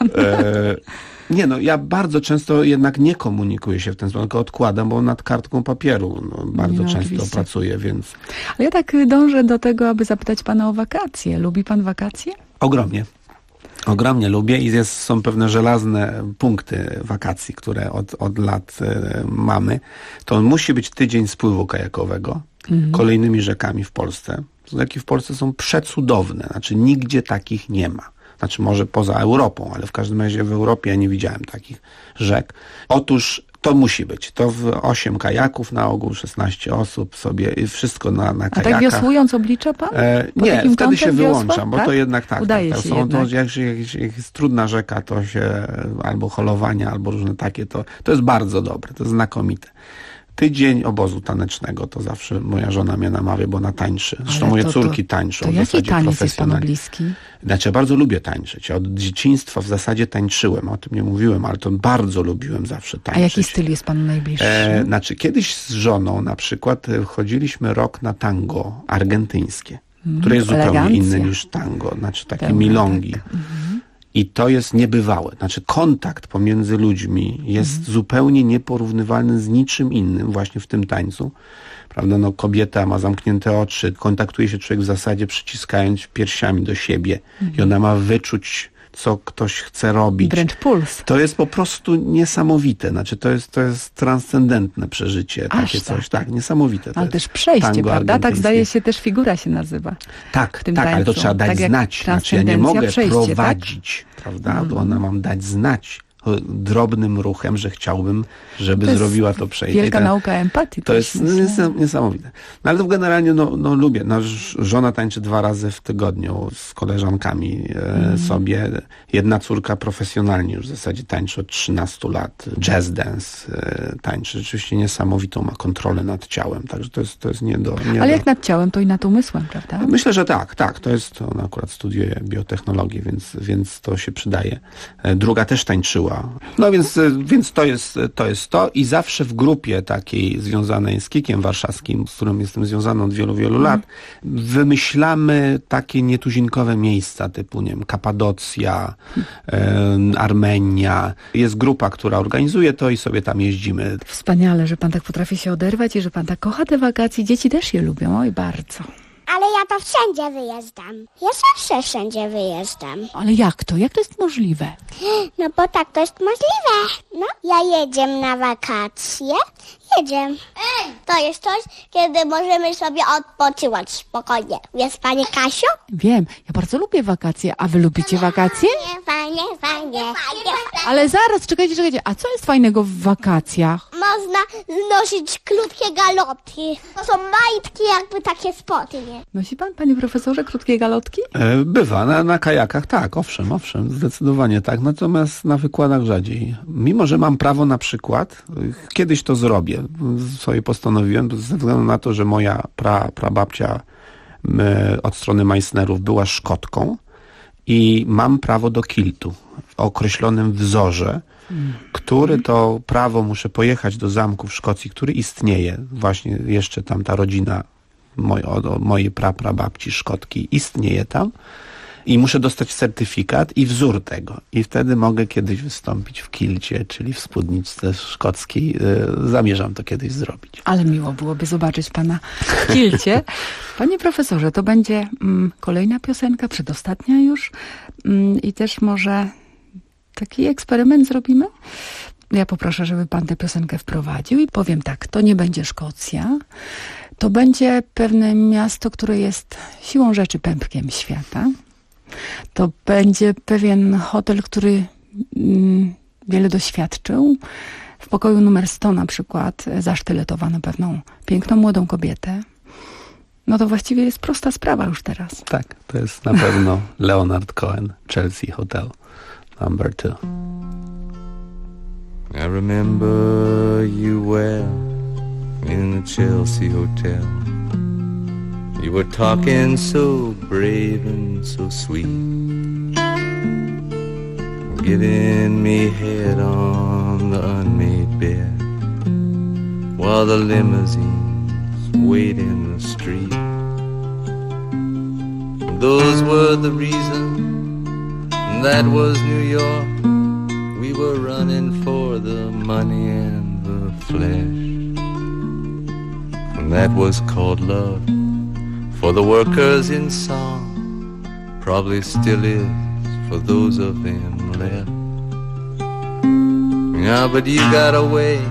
Nie no, ja bardzo często jednak nie komunikuję się w ten sposób, tylko odkładam, bo nad kartką papieru bardzo często oczywiście. pracuję, więc... Ale ja tak dążę do tego, aby zapytać pana o wakacje. Lubi pan wakacje? Ogromnie. Ogromnie lubię i są pewne żelazne punkty wakacji, które od lat mamy. To musi być tydzień spływu kajakowego kolejnymi rzekami w Polsce. Rzeki w Polsce są przecudowne, znaczy nigdzie takich nie ma. Znaczy może poza Europą, ale w każdym razie w Europie ja nie widziałem takich rzek. Otóż to musi być. To w 8 kajaków na ogół, 16 osób sobie i wszystko na kajakach. A tak wiosłując oblicza pan? Nie, wtedy się wyłączam, wiosła? bo tak? to jednak tak. Udaje tak, się są jednak. to, jak jest trudna rzeka, to się albo holowania, albo różne takie, to jest bardzo dobre, to jest znakomite. Tydzień obozu tanecznego, to zawsze moja żona mnie namawia, bo ona tańczy. Zresztą moje córki tańczą. To w jaki zasadzie taniec jest panu profesjonalnie. bliski? Znaczy, ja bardzo lubię tańczyć. Od dzieciństwa w zasadzie tańczyłem, o tym nie mówiłem, ale to bardzo lubiłem zawsze tańczyć. A jaki styl jest panu najbliższy? Znaczy, kiedyś z żoną na przykład chodziliśmy rok na tango argentyńskie, które jest zupełnie elegancja. inne niż tango, znaczy takie Pełne, milongi. tak. I to jest niebywałe. Znaczy kontakt pomiędzy ludźmi jest zupełnie nieporównywalny z niczym innym właśnie w tym tańcu. Prawda? No, kobieta ma zamknięte oczy, kontaktuje się człowiek w zasadzie przyciskając piersiami do siebie i ona ma wyczuć, co ktoś chce robić. Wręcz puls. To jest po prostu niesamowite. Znaczy to jest transcendentne przeżycie. Takie coś. Tak, niesamowite. Ale też przejście, prawda? Tak zdaje się też figura się nazywa. Tak, w tym tak, ale to tańcu. trzeba dać Tak jak znać. Znaczy ja nie transcendencja, mogę przejście, prowadzić, prawda? To ona mam dać znać drobnym ruchem, że chciałbym, żeby To jest zrobiła to przejście. Wielka nauka empatii. To jest niesamowite. No ale to generalnie lubię. No, żona tańczy 2 razy w tygodniu z koleżankami sobie. Jedna córka profesjonalnie już w zasadzie tańczy od 13 lat. Jazz dance tańczy. Rzeczywiście niesamowitą ma kontrolę nad ciałem. Także to jest nie do... Ale jak nad ciałem, to i nad umysłem, prawda? Myślę, że tak. Ona akurat studiuje biotechnologię, więc to się przydaje. Druga też tańczyła. No więc to jest to i zawsze w grupie takiej związanej z Kikiem Warszawskim, z którym jestem związany od wielu, wielu lat, wymyślamy takie nietuzinkowe miejsca typu, nie wiem, Kapadocja, Armenia. Jest grupa, która organizuje to i sobie tam jeździmy. Wspaniale, że pan tak potrafi się oderwać i że pan tak kocha te wakacje. Dzieci też je lubią, oj bardzo. Ale ja to wszędzie wyjeżdżam. Ja zawsze wszędzie wyjeżdżam. Ale jak to? Jak to jest możliwe? No bo tak to jest możliwe. No, ja jedziemy na wakacje. Jedziemy. To jest coś, kiedy możemy sobie odpoczywać spokojnie. Wiesz, pani Kasiu? Wiem, ja bardzo lubię wakacje. A wy lubicie wakacje? Fajnie. Ale zaraz, czekajcie. A co jest fajnego w wakacjach? Można nosić krótkie galopki. To są majtki, jakby takie spoty, nie? Nosi pan, panie profesorze, krótkie galotki? Bywa, na kajakach tak, owszem, zdecydowanie tak, natomiast na wykładach rzadziej. Mimo, że mam prawo na przykład, kiedyś to zrobię, sobie postanowiłem, ze względu na to, że moja prababcia od strony Meissnerów była Szkotką i mam prawo do kiltu w określonym wzorze, który to prawo muszę pojechać do zamku w Szkocji, który istnieje, właśnie jeszcze tam ta rodzina mojej prababci Szkotki istnieje tam i muszę dostać certyfikat i wzór tego. I wtedy mogę kiedyś wystąpić w kilcie, czyli w spódniczce szkockiej. Zamierzam to kiedyś zrobić. Ale miło byłoby zobaczyć pana w kilcie. Panie profesorze, to będzie kolejna piosenka, przedostatnia już. I też może taki eksperyment zrobimy. Ja poproszę, żeby pan tę piosenkę wprowadził i powiem tak, to nie będzie Szkocja. To będzie pewne miasto, które jest siłą rzeczy pępkiem świata. To będzie pewien hotel, który wiele doświadczył. W pokoju numer 100 na przykład zasztyletowano pewną piękną młodą kobietę. No to właściwie jest prosta sprawa już teraz. Tak, to jest na pewno Leonard Cohen, Chelsea Hotel Number 2. I remember you well in the Chelsea Hotel. You were talking so brave and so sweet, giving me head on the unmade bed, while the limousines wait in the street. Those were the reasons, that was New York. We were running for the money and the flesh, and that was called love. For the workers in song, probably still is for those of them left. Yeah, but you got away,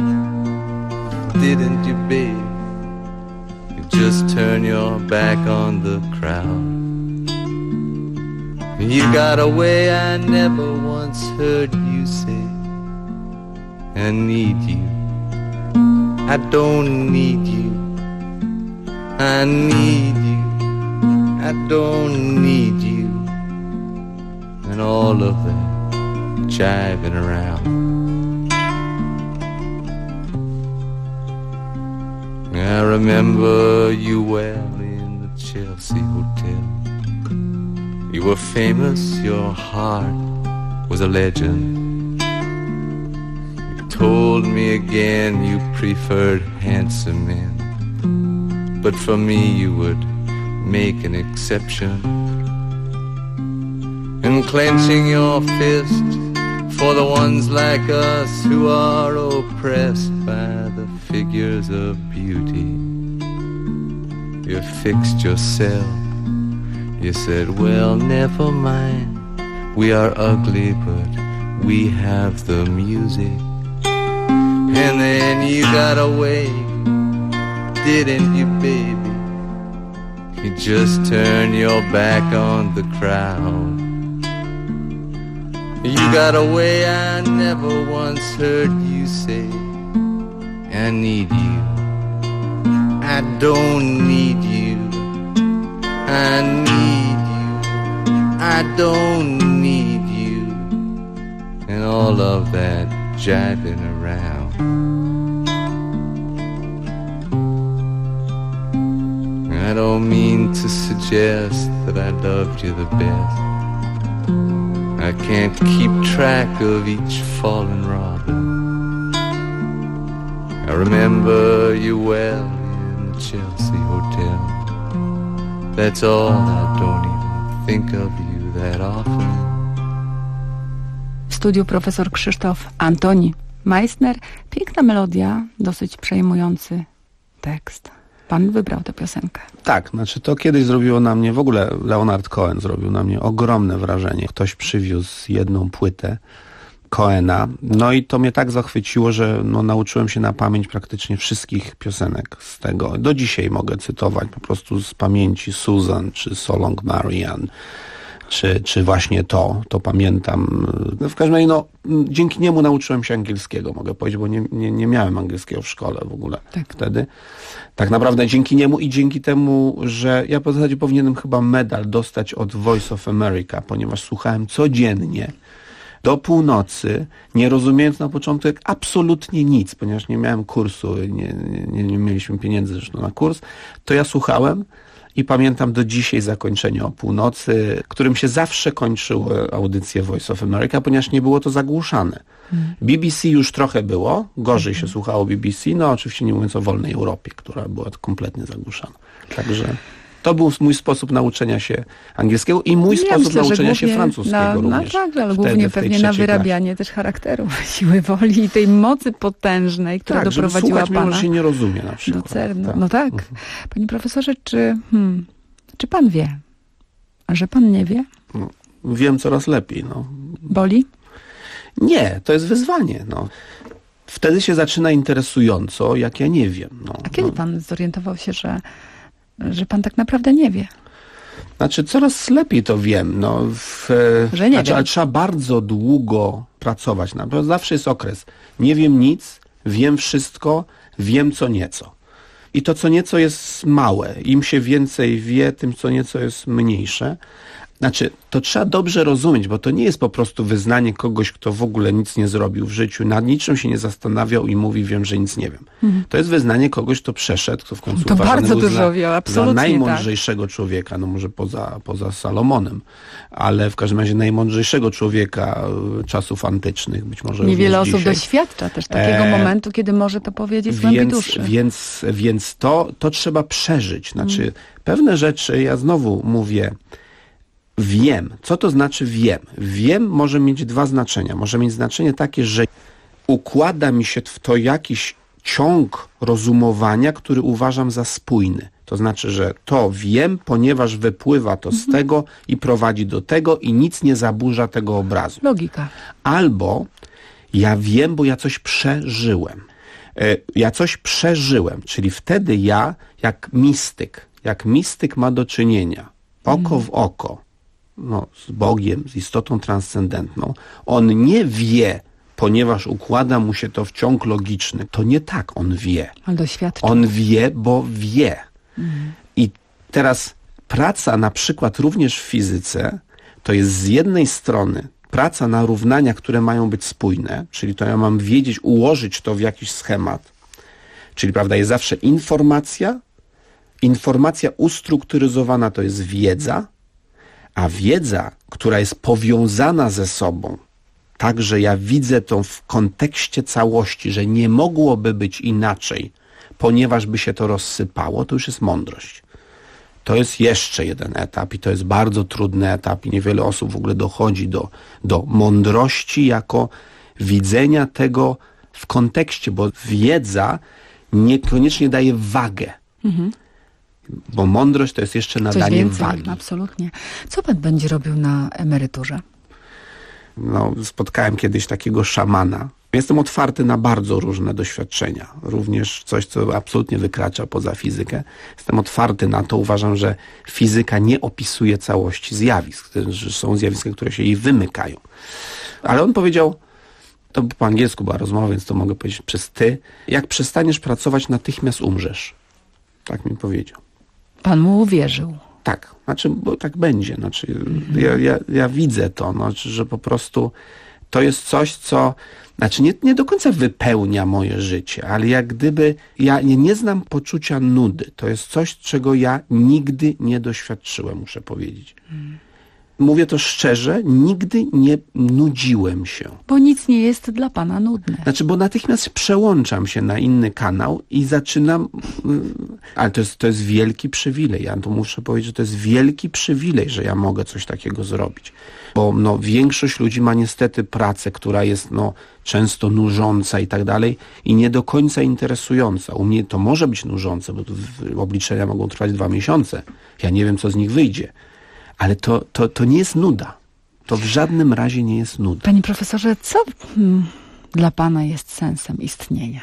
didn't you, babe? You just turn your back on the crowd. You got away, I never once heard you say, I need you, I don't need you, I need you, I don't need you, and all of that jiving around. I remember you well in the Chelsea Hotel. You were famous, your heart was a legend. You told me again you preferred handsome men, but for me you would make an exception. And clenching your fist for the ones like us who are oppressed by the figures of beauty, you fixed yourself. You said, well, never mind, we are ugly, but we have the music. And then you got away, didn't you, baby? You just turned your back on the crowd. You got away, I never once heard you say, I need you, I don't need you, I need you, I don't need you, and all of that jiving around. I don't mean to suggest that I loved you the best. I can't keep track of each fallen robin. I remember you well in the Chelsea Hotel. That's all, I don't even think of you that often. W studiu profesor Krzysztof Antoni Meissner. Piękna melodia, dosyć przejmujący tekst. Pan wybrał tę piosenkę. Tak, znaczy to kiedyś zrobiło na mnie, w ogóle Leonard Cohen zrobił na mnie ogromne wrażenie. Ktoś przywiózł jedną płytę Cohena, no i to mnie tak zachwyciło, że nauczyłem się na pamięć praktycznie wszystkich piosenek z tego. Do dzisiaj mogę cytować po prostu z pamięci Susan, czy So Long Marianne, czy właśnie to pamiętam. W każdym razie, dzięki niemu nauczyłem się angielskiego, mogę powiedzieć, bo nie miałem angielskiego w szkole w ogóle wtedy. Tak naprawdę dzięki niemu i dzięki temu, że ja w zasadzie powinienem chyba medal dostać od Voice of America, ponieważ słuchałem codziennie do północy, nie rozumiejąc na początek absolutnie nic, ponieważ nie miałem kursu, nie mieliśmy pieniędzy zresztą na kurs, to ja słuchałem. I pamiętam do dzisiaj zakończenie o północy, którym się zawsze kończyły audycje Voice of America, ponieważ nie było to zagłuszane. BBC już trochę było, gorzej się słuchało BBC, oczywiście nie mówiąc o wolnej Europie, która była kompletnie zagłuszana. Także to był mój sposób nauczenia się angielskiego i mój sposób nauczenia się francuskiego również. Tak, ale głównie pewnie na wyrabianie też charakteru, siły woli i tej mocy potężnej, która doprowadziła pana mimo, że się nie rozumie na przykład. Do CERN-u. Tak. Panie profesorze, czy pan wie, że pan nie wie? Wiem coraz lepiej. Boli? Nie, to jest wyzwanie. Wtedy się zaczyna interesująco, jak ja nie wiem. A kiedy pan zorientował się, że pan tak naprawdę nie wie? Znaczy, coraz lepiej to wiem. Że nie wiem. Ale trzeba bardzo długo pracować. Zawsze jest okres. Nie wiem nic, wiem wszystko, wiem co nieco. I to co nieco jest małe. Im się więcej wie, tym co nieco jest mniejsze. Znaczy, to trzeba dobrze rozumieć, bo to nie jest po prostu wyznanie kogoś, kto w ogóle nic nie zrobił w życiu, nad niczym się nie zastanawiał i mówi, wiem, że nic nie wiem. To jest wyznanie kogoś, kto przeszedł, kto w końcu To uważany bardzo był dużo wie, za absolutnie najmądrzejszego człowieka, no może poza Salomonem, ale w każdym razie najmądrzejszego człowieka czasów antycznych, być może Niewiele również osób dzisiaj. doświadcza też takiego momentu, kiedy może to powiedzieć w głębi duszy. Więc to trzeba przeżyć. Znaczy, pewne rzeczy, ja znowu mówię, wiem. Co to znaczy wiem? Wiem może mieć dwa znaczenia. Może mieć znaczenie takie, że układa mi się w to jakiś ciąg rozumowania, który uważam za spójny. To znaczy, że to wiem, ponieważ wypływa to z tego i prowadzi do tego i nic nie zaburza tego obrazu. Logika. Albo ja wiem, bo ja coś przeżyłem. Ja coś przeżyłem, czyli wtedy ja, jak mistyk ma do czynienia oko w oko, no, z Bogiem, z istotą transcendentną, on nie wie, ponieważ układa mu się to w ciąg logiczny. To nie tak, on wie. On doświadczył. On wie, bo wie. I teraz praca na przykład również w fizyce, to jest z jednej strony praca na równania, które mają być spójne, czyli to ja mam wiedzieć, ułożyć to w jakiś schemat, czyli prawda, jest zawsze informacja ustrukturyzowana to jest wiedza, a wiedza, która jest powiązana ze sobą, tak, że ja widzę to w kontekście całości, że nie mogłoby być inaczej, ponieważ by się to rozsypało, to już jest mądrość. To jest jeszcze jeden etap i to jest bardzo trudny etap i niewiele osób w ogóle dochodzi do mądrości jako widzenia tego w kontekście, bo wiedza niekoniecznie daje wagę. Bo mądrość to jest jeszcze nadanie wagi. Absolutnie. Co pan będzie robił na emeryturze? No, spotkałem kiedyś takiego szamana. Jestem otwarty na bardzo różne doświadczenia. Również coś, co absolutnie wykracza poza fizykę. Jestem otwarty na to. Uważam, że fizyka nie opisuje całości zjawisk. Że są zjawiska, które się jej wymykają. Ale on powiedział, to po angielsku była rozmowa, więc to mogę powiedzieć przez ty. Jak przestaniesz pracować, natychmiast umrzesz. Tak mi powiedział. Pan mu uwierzył. Tak, znaczy, bo tak będzie. Znaczy, ja widzę to, znaczy, że po prostu to jest coś, co znaczy nie do końca wypełnia moje życie, ale jak gdyby ja nie znam poczucia nudy. To jest coś, czego ja nigdy nie doświadczyłem, muszę powiedzieć. Mówię to szczerze, nigdy nie nudziłem się. Bo nic nie jest dla pana nudne. Znaczy, bo natychmiast przełączam się na inny kanał i zaczynam... Ale to jest wielki przywilej. Ja tu muszę powiedzieć, że to jest wielki przywilej, że ja mogę coś takiego zrobić. Bo no, większość ludzi ma niestety pracę, która jest no, często nużąca i tak dalej i nie do końca interesująca. U mnie to może być nużące, bo obliczenia mogą trwać 2 miesiące. Ja nie wiem, co z nich wyjdzie. Ale to nie jest nuda. To w żadnym razie nie jest nuda. Panie profesorze, co dla pana jest sensem istnienia?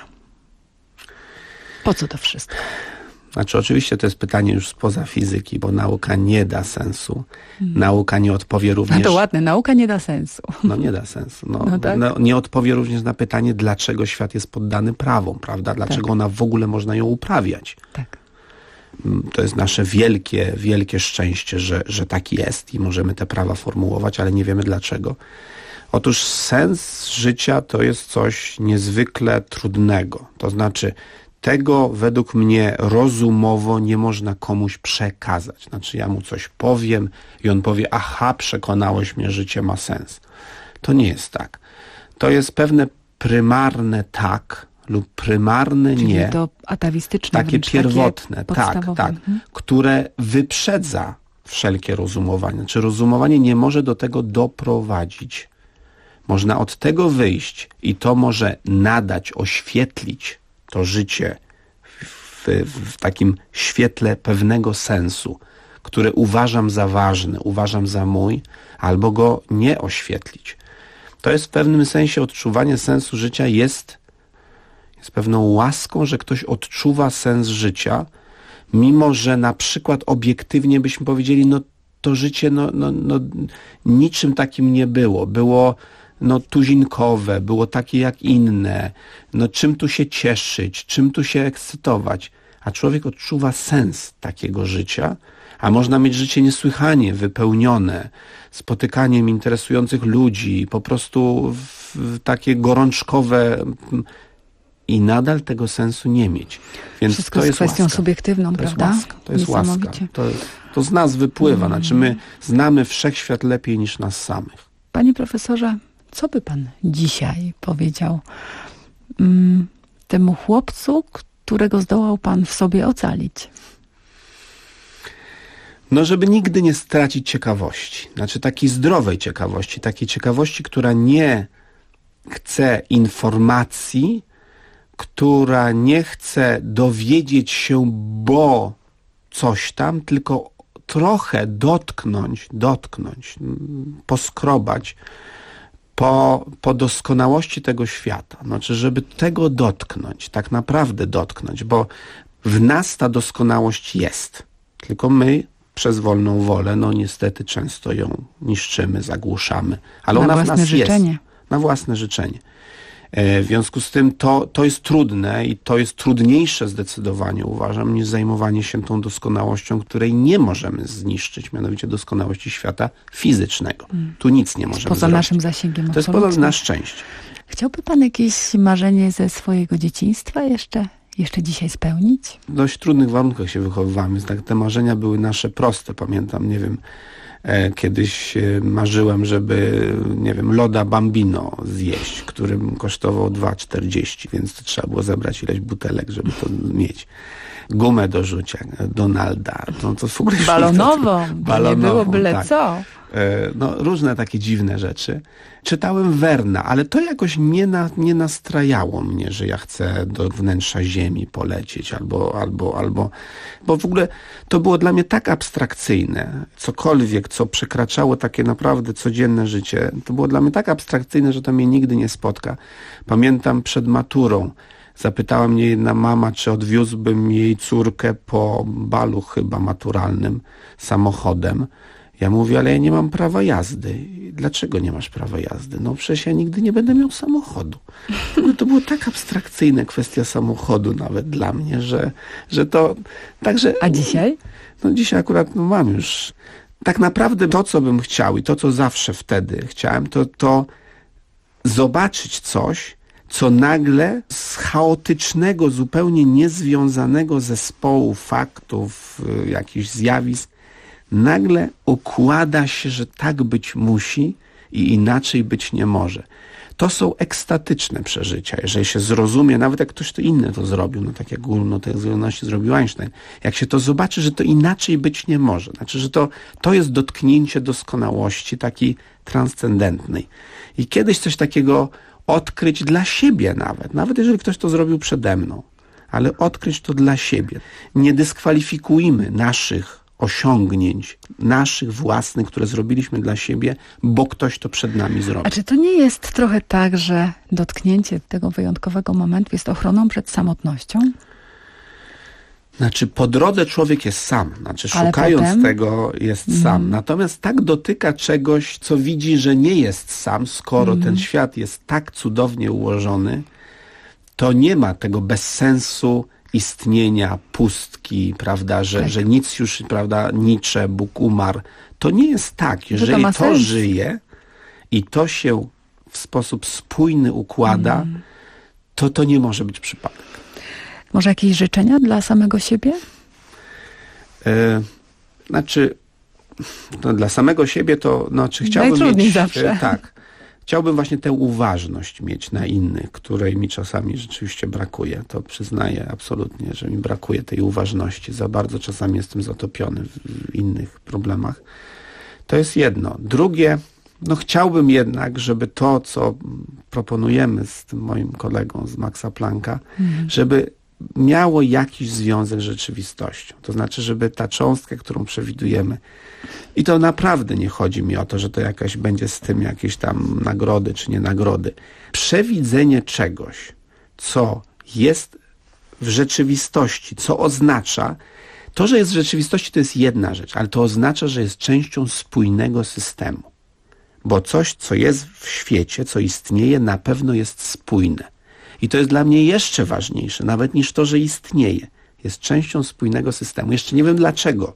Po co to wszystko? Znaczy oczywiście to jest pytanie już spoza fizyki, bo nauka nie da sensu. Nauka nie odpowie również... No to ładne, nauka nie da sensu. No nie da sensu. Tak? Nie odpowie również na pytanie, dlaczego świat jest poddany prawom, prawda? Dlaczego ona w ogóle można ją uprawiać. Tak. To jest nasze wielkie szczęście, że tak jest i możemy te prawa formułować, ale nie wiemy dlaczego. Otóż sens życia to jest coś niezwykle trudnego. To znaczy tego według mnie rozumowo nie można komuś przekazać. Znaczy ja mu coś powiem i on powie, aha, przekonałeś mnie, życie ma sens. To nie jest tak. To jest pewne prymarne tak lub prymarne czyli nie. to atawistyczne. Takie pierwotne, tak, tak. które wyprzedza wszelkie rozumowanie. Znaczy rozumowanie nie może do tego doprowadzić. Można od tego wyjść i to może nadać, oświetlić to życie w takim świetle pewnego sensu, które uważam za ważny, uważam za mój, albo go nie oświetlić. To jest w pewnym sensie odczuwanie sensu życia jest pewną łaską, że ktoś odczuwa sens życia, mimo że na przykład obiektywnie byśmy powiedzieli, no to życie niczym takim nie było. Było tuzinkowe, było takie jak inne. No czym tu się cieszyć, czym tu się ekscytować. A człowiek odczuwa sens takiego życia, A można mieć życie niesłychanie wypełnione spotykaniem interesujących ludzi, po prostu takie gorączkowe i nadal tego sensu nie mieć. Więc Wszystko to jest jest kwestią łaska. subiektywną, To jest prawda? łaska. To jest łaska. Niesamowicie. To z nas wypływa. Znaczy my znamy wszechświat lepiej niż nas samych. Panie profesorze, co by pan dzisiaj powiedział temu chłopcu, którego zdołał pan w sobie ocalić? No, żeby nigdy nie stracić ciekawości. Znaczy takiej zdrowej ciekawości. Takiej ciekawości, która nie chce informacji, która nie chce dowiedzieć się, bo coś tam, tylko trochę dotknąć, poskrobać po doskonałości tego świata. Znaczy, żeby tego dotknąć, tak naprawdę dotknąć, bo w nas ta doskonałość jest. Tylko my przez wolną wolę, no niestety często ją niszczymy, zagłuszamy. Ale ona w nas życzenie. jest. Na własne życzenie. W związku z tym to jest trudne i to jest trudniejsze zdecydowanie, uważam, niż zajmowanie się tą doskonałością, której nie możemy zniszczyć, mianowicie doskonałości świata fizycznego. Tu nic nie możemy Poza zrobić. naszym zasięgiem. To jest poza nasz szczęście. Chciałby pan jakieś marzenie ze swojego dzieciństwa jeszcze dzisiaj spełnić? W dość trudnych warunkach się wychowywałem, więc tak te marzenia były nasze proste. Pamiętam, nie wiem, kiedyś marzyłem, żeby, nie wiem, loda Bambino zjeść, który kosztował 2,40, więc to trzeba było zebrać ileś butelek, żeby to mieć. Gumę do rzucia, Donalda. To w ogóle Balonową, nie było byle tak. co. No, różne takie dziwne rzeczy. Czytałem Werna, ale to jakoś nie nastrajało mnie, że ja chcę do wnętrza ziemi polecieć albo bo w ogóle to było dla mnie tak abstrakcyjne. Cokolwiek, co przekraczało takie naprawdę codzienne życie, to było dla mnie tak abstrakcyjne, że to mnie nigdy nie spotka. Pamiętam przed maturą zapytała mnie jedna mama, czy odwiózłbym jej córkę po balu chyba maturalnym samochodem. Ja mówię, ale ja nie mam prawa jazdy. Dlaczego nie masz prawa jazdy? No przecież ja nigdy nie będę miał samochodu. To było tak abstrakcyjne kwestia samochodu nawet dla mnie, że to... Także, a dzisiaj? No dzisiaj akurat mam już... Tak naprawdę to, co bym chciał i to, co zawsze wtedy chciałem, to zobaczyć coś, co nagle z chaotycznego, zupełnie niezwiązanego zespołu faktów, jakichś zjawisk, nagle układa się, że tak być musi i inaczej być nie może. To są ekstatyczne przeżycia, jeżeli się zrozumie, nawet jak ktoś to inny to zrobił, no tak jak ogólnotekstilności zrobił Einstein, jak się to zobaczy, że to inaczej być nie może. Znaczy, że to jest dotknięcie doskonałości takiej transcendentnej. I kiedyś coś takiego odkryć dla siebie nawet jeżeli ktoś to zrobił przede mną, ale odkryć to dla siebie. Nie dyskwalifikujmy naszych osiągnięć, naszych własnych, które zrobiliśmy dla siebie, bo ktoś to przed nami zrobił. A czy to nie jest trochę tak, że dotknięcie tego wyjątkowego momentu jest ochroną przed samotnością? Znaczy po drodze człowiek jest sam, Ale szukając potem? tego jest sam. Natomiast tak dotyka czegoś, co widzi, że nie jest sam, skoro ten świat jest tak cudownie ułożony, to nie ma tego bezsensu istnienia, pustki, prawda, że nic już, prawda, Nietzsche, Bóg umarł. To nie jest tak. Jeżeli to żyje i to się w sposób spójny układa, to nie może być przypadek. Może jakieś życzenia dla samego siebie? Dla samego siebie to, chciałbym najtrudniej mieć... zawsze. Tak. Chciałbym właśnie tę uważność mieć na innych, której mi czasami rzeczywiście brakuje. To przyznaję absolutnie, że mi brakuje tej uważności. Za bardzo czasami jestem zatopiony w innych problemach. To jest jedno. Drugie, chciałbym jednak, żeby to, co proponujemy z tym moim kolegą z Maxa Plancka, żeby miało jakiś związek z rzeczywistością. To znaczy, żeby ta cząstka, którą przewidujemy, i to naprawdę nie chodzi mi o to, że to jakaś będzie z tym jakieś tam nagrody czy nie nagrody. Przewidzenie czegoś, co jest w rzeczywistości, co oznacza, to, że jest w rzeczywistości, to jest jedna rzecz, ale to oznacza, że jest częścią spójnego systemu. Bo coś, co jest w świecie, co istnieje, na pewno jest spójne. I to jest dla mnie jeszcze ważniejsze, nawet niż to, że istnieje. Jest częścią spójnego systemu. Jeszcze nie wiem dlaczego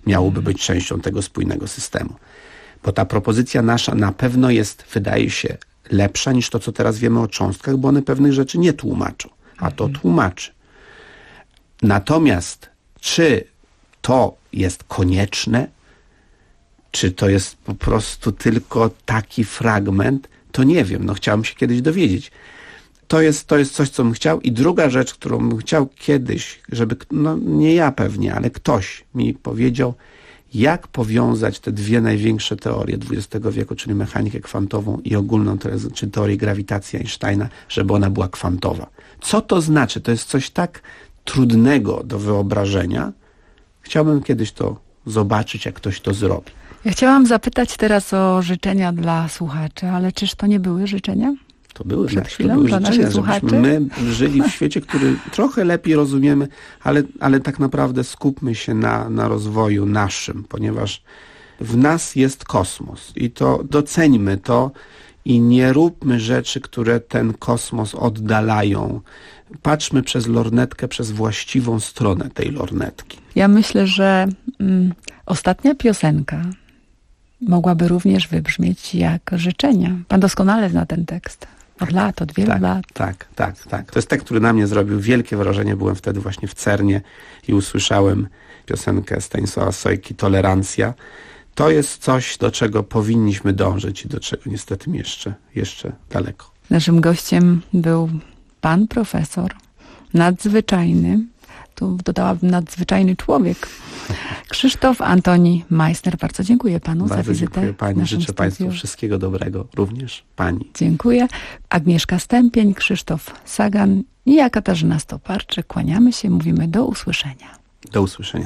miałoby być częścią tego spójnego systemu. Bo ta propozycja nasza na pewno jest, wydaje się, lepsza niż to, co teraz wiemy o cząstkach, bo one pewnych rzeczy nie tłumaczą, a to tłumaczy. Natomiast czy to jest konieczne, czy to jest po prostu tylko taki fragment, to nie wiem. No chciałem się kiedyś dowiedzieć. To jest coś, co bym chciał. I druga rzecz, którą bym chciał kiedyś, żeby, no nie ja pewnie, ale ktoś mi powiedział, jak powiązać te dwie największe teorie XX wieku, czyli mechanikę kwantową i ogólną czy teorię grawitacji Einsteina, żeby ona była kwantowa. Co to znaczy? To jest coś tak trudnego do wyobrażenia. Chciałbym kiedyś to zobaczyć, jak ktoś to zrobi. Ja chciałam zapytać teraz o życzenia dla słuchaczy, ale czyż to nie były życzenia? To były Przed to chwilą były dla życzenia, naszych słuchaczy? żebyśmy my żyli w świecie, który trochę lepiej rozumiemy, ale tak naprawdę skupmy się na rozwoju naszym, ponieważ w nas jest kosmos i to doceńmy to i nie róbmy rzeczy, które ten kosmos oddalają. Patrzmy przez lornetkę, przez właściwą stronę tej lornetki. Ja myślę, że ostatnia piosenka mogłaby również wybrzmieć jak życzenia. Pan doskonale zna ten tekst. Od wielu lat. Tak. To jest tekst, który na mnie zrobił wielkie wrażenie. Byłem wtedy właśnie w Cernie i usłyszałem piosenkę Stanisława Sojki Tolerancja. To jest coś, do czego powinniśmy dążyć i do czego niestety mi jeszcze daleko. Naszym gościem był pan profesor, nadzwyczajny, tu dodałabym nadzwyczajny człowiek, Krzysztof Antoni Meissner. Bardzo dziękuję panu za wizytę. Bardzo dziękuję pani. Życzę studiu. państwu wszystkiego dobrego, również pani. Dziękuję. Agnieszka Stępień, Krzysztof Sagan i ja, Katarzyna Stoparczyk. Kłaniamy się, mówimy do usłyszenia. Do usłyszenia.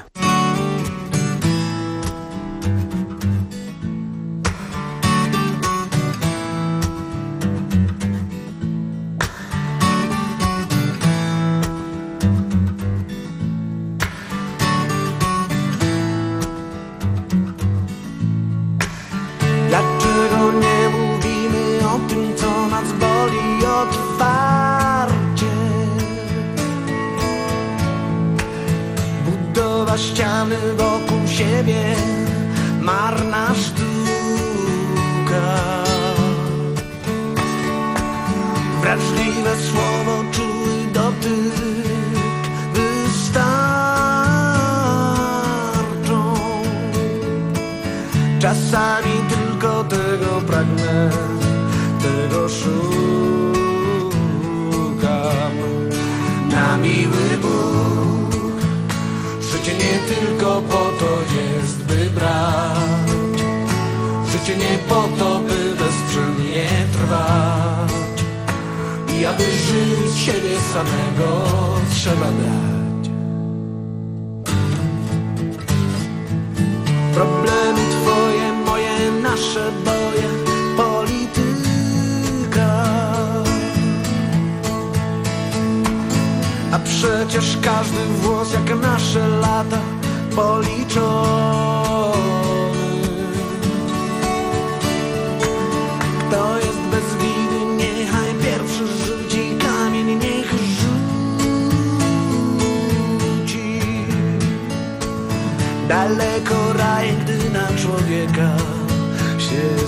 Dlaczego nie mówimy o tym, co nas boli otwarcie? Budowa ściany wokół siebie, marna sztuka. Wrażliwe słowo, czuły dotyk wystarczą. Czasami tylko tego pragnę, tego szukam. Na miły Bóg, życie nie tylko po to jest, by brać. Życie nie po to, by bezczynnie trwać. I aby żyć siebie samego, trzeba dać. Problemy twoje, moje, nasze boje, polityka. A przecież każdy włos jak nasze lata policzony. Kto jest bez winy, niechaj pierwszy rzuci kamień, niech rzuci. Daleko raj, gdy na człowieka się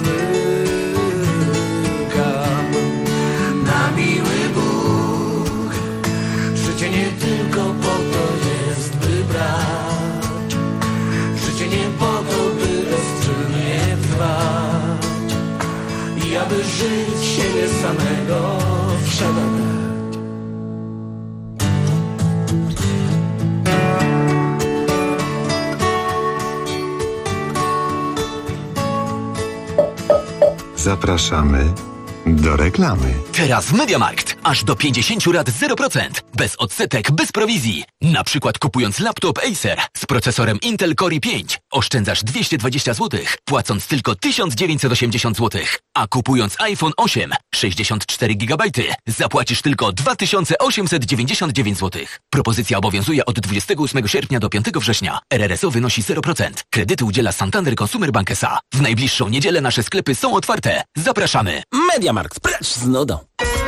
zamykam. Na miły Bóg, życie nie tylko po to jest, by brać. Życie nie po to, by bezczynnie trwać. I aby żyć siebie samego, trzeba dać. Zapraszamy do reklamy. Teraz w MediaMarkt aż do 50 rat 0%. Bez odsetek, bez prowizji. Na przykład kupując laptop Acer z procesorem Intel Core i5 oszczędzasz 220 zł, płacąc tylko 1980 zł. A kupując iPhone 8 64 GB zapłacisz tylko 2899 zł. Propozycja obowiązuje od 28 sierpnia do 5 września. RRSO wynosi 0%. Kredyty udziela Santander Consumer Bank S.A. W najbliższą niedzielę nasze sklepy są otwarte. Zapraszamy. MediaMarkt, precz z nudą.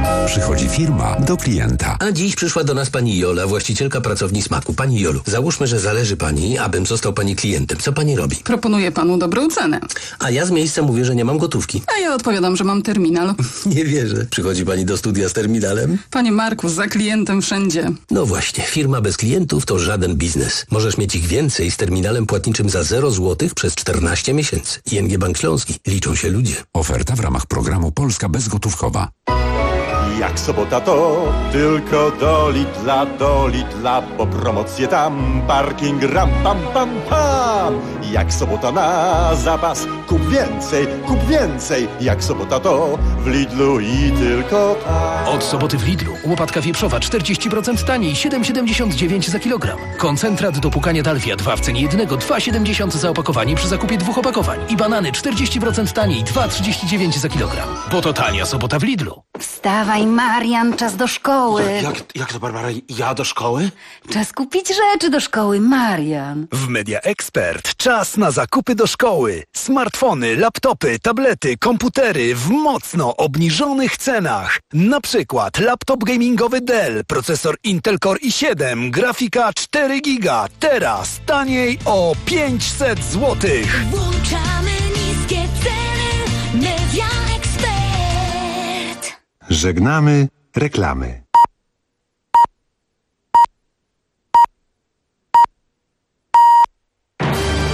Przychodzi firma do klienta. A dziś przyszła do nas pani Jola, właścicielka pracowni Smaku. Pani Jolu, załóżmy, że zależy pani, abym został pani klientem. Co pani robi? Proponuję panu dobrą cenę. A ja z miejsca mówię, że nie mam gotówki. A ja odpowiadam, że mam terminal. Nie wierzę. Przychodzi pani do studia z terminalem? Panie Marku, za klientem wszędzie. No właśnie, firma bez klientów to żaden biznes. Możesz mieć ich więcej z terminalem płatniczym za 0 zł przez 14 miesięcy. ING Bank Śląski. Liczą się ludzie. Oferta w ramach programu Polska Bezgotówkowa. Jak sobota to tylko do Lidla, bo promocje tam, parking ram, pam, pam, pam. Jak sobota na zapas, kup więcej, jak sobota to w Lidlu i tylko tam. Od soboty w Lidlu łopatka wieprzowa 40% taniej, 7,79 za kilogram. Koncentrat do płukania Dalfia 2 w cenie jednego, 2,70 za opakowanie przy zakupie 2 opakowań. I banany 40% taniej, 2,39 za kilogram. Bo to tania sobota w Lidlu. Wstawaj, Marian, czas do szkoły. Jak to, Barbara? Ja do szkoły? Czas kupić rzeczy do szkoły, Marian. W Media Expert czas na zakupy do szkoły. Smartfony, laptopy, tablety, komputery w mocno obniżonych cenach. Na przykład laptop gamingowy Dell, procesor Intel Core i7, grafika 4 GB. Teraz taniej o 500 zł. Włączamy niskie ceny. Media Expert. Żegnamy reklamy.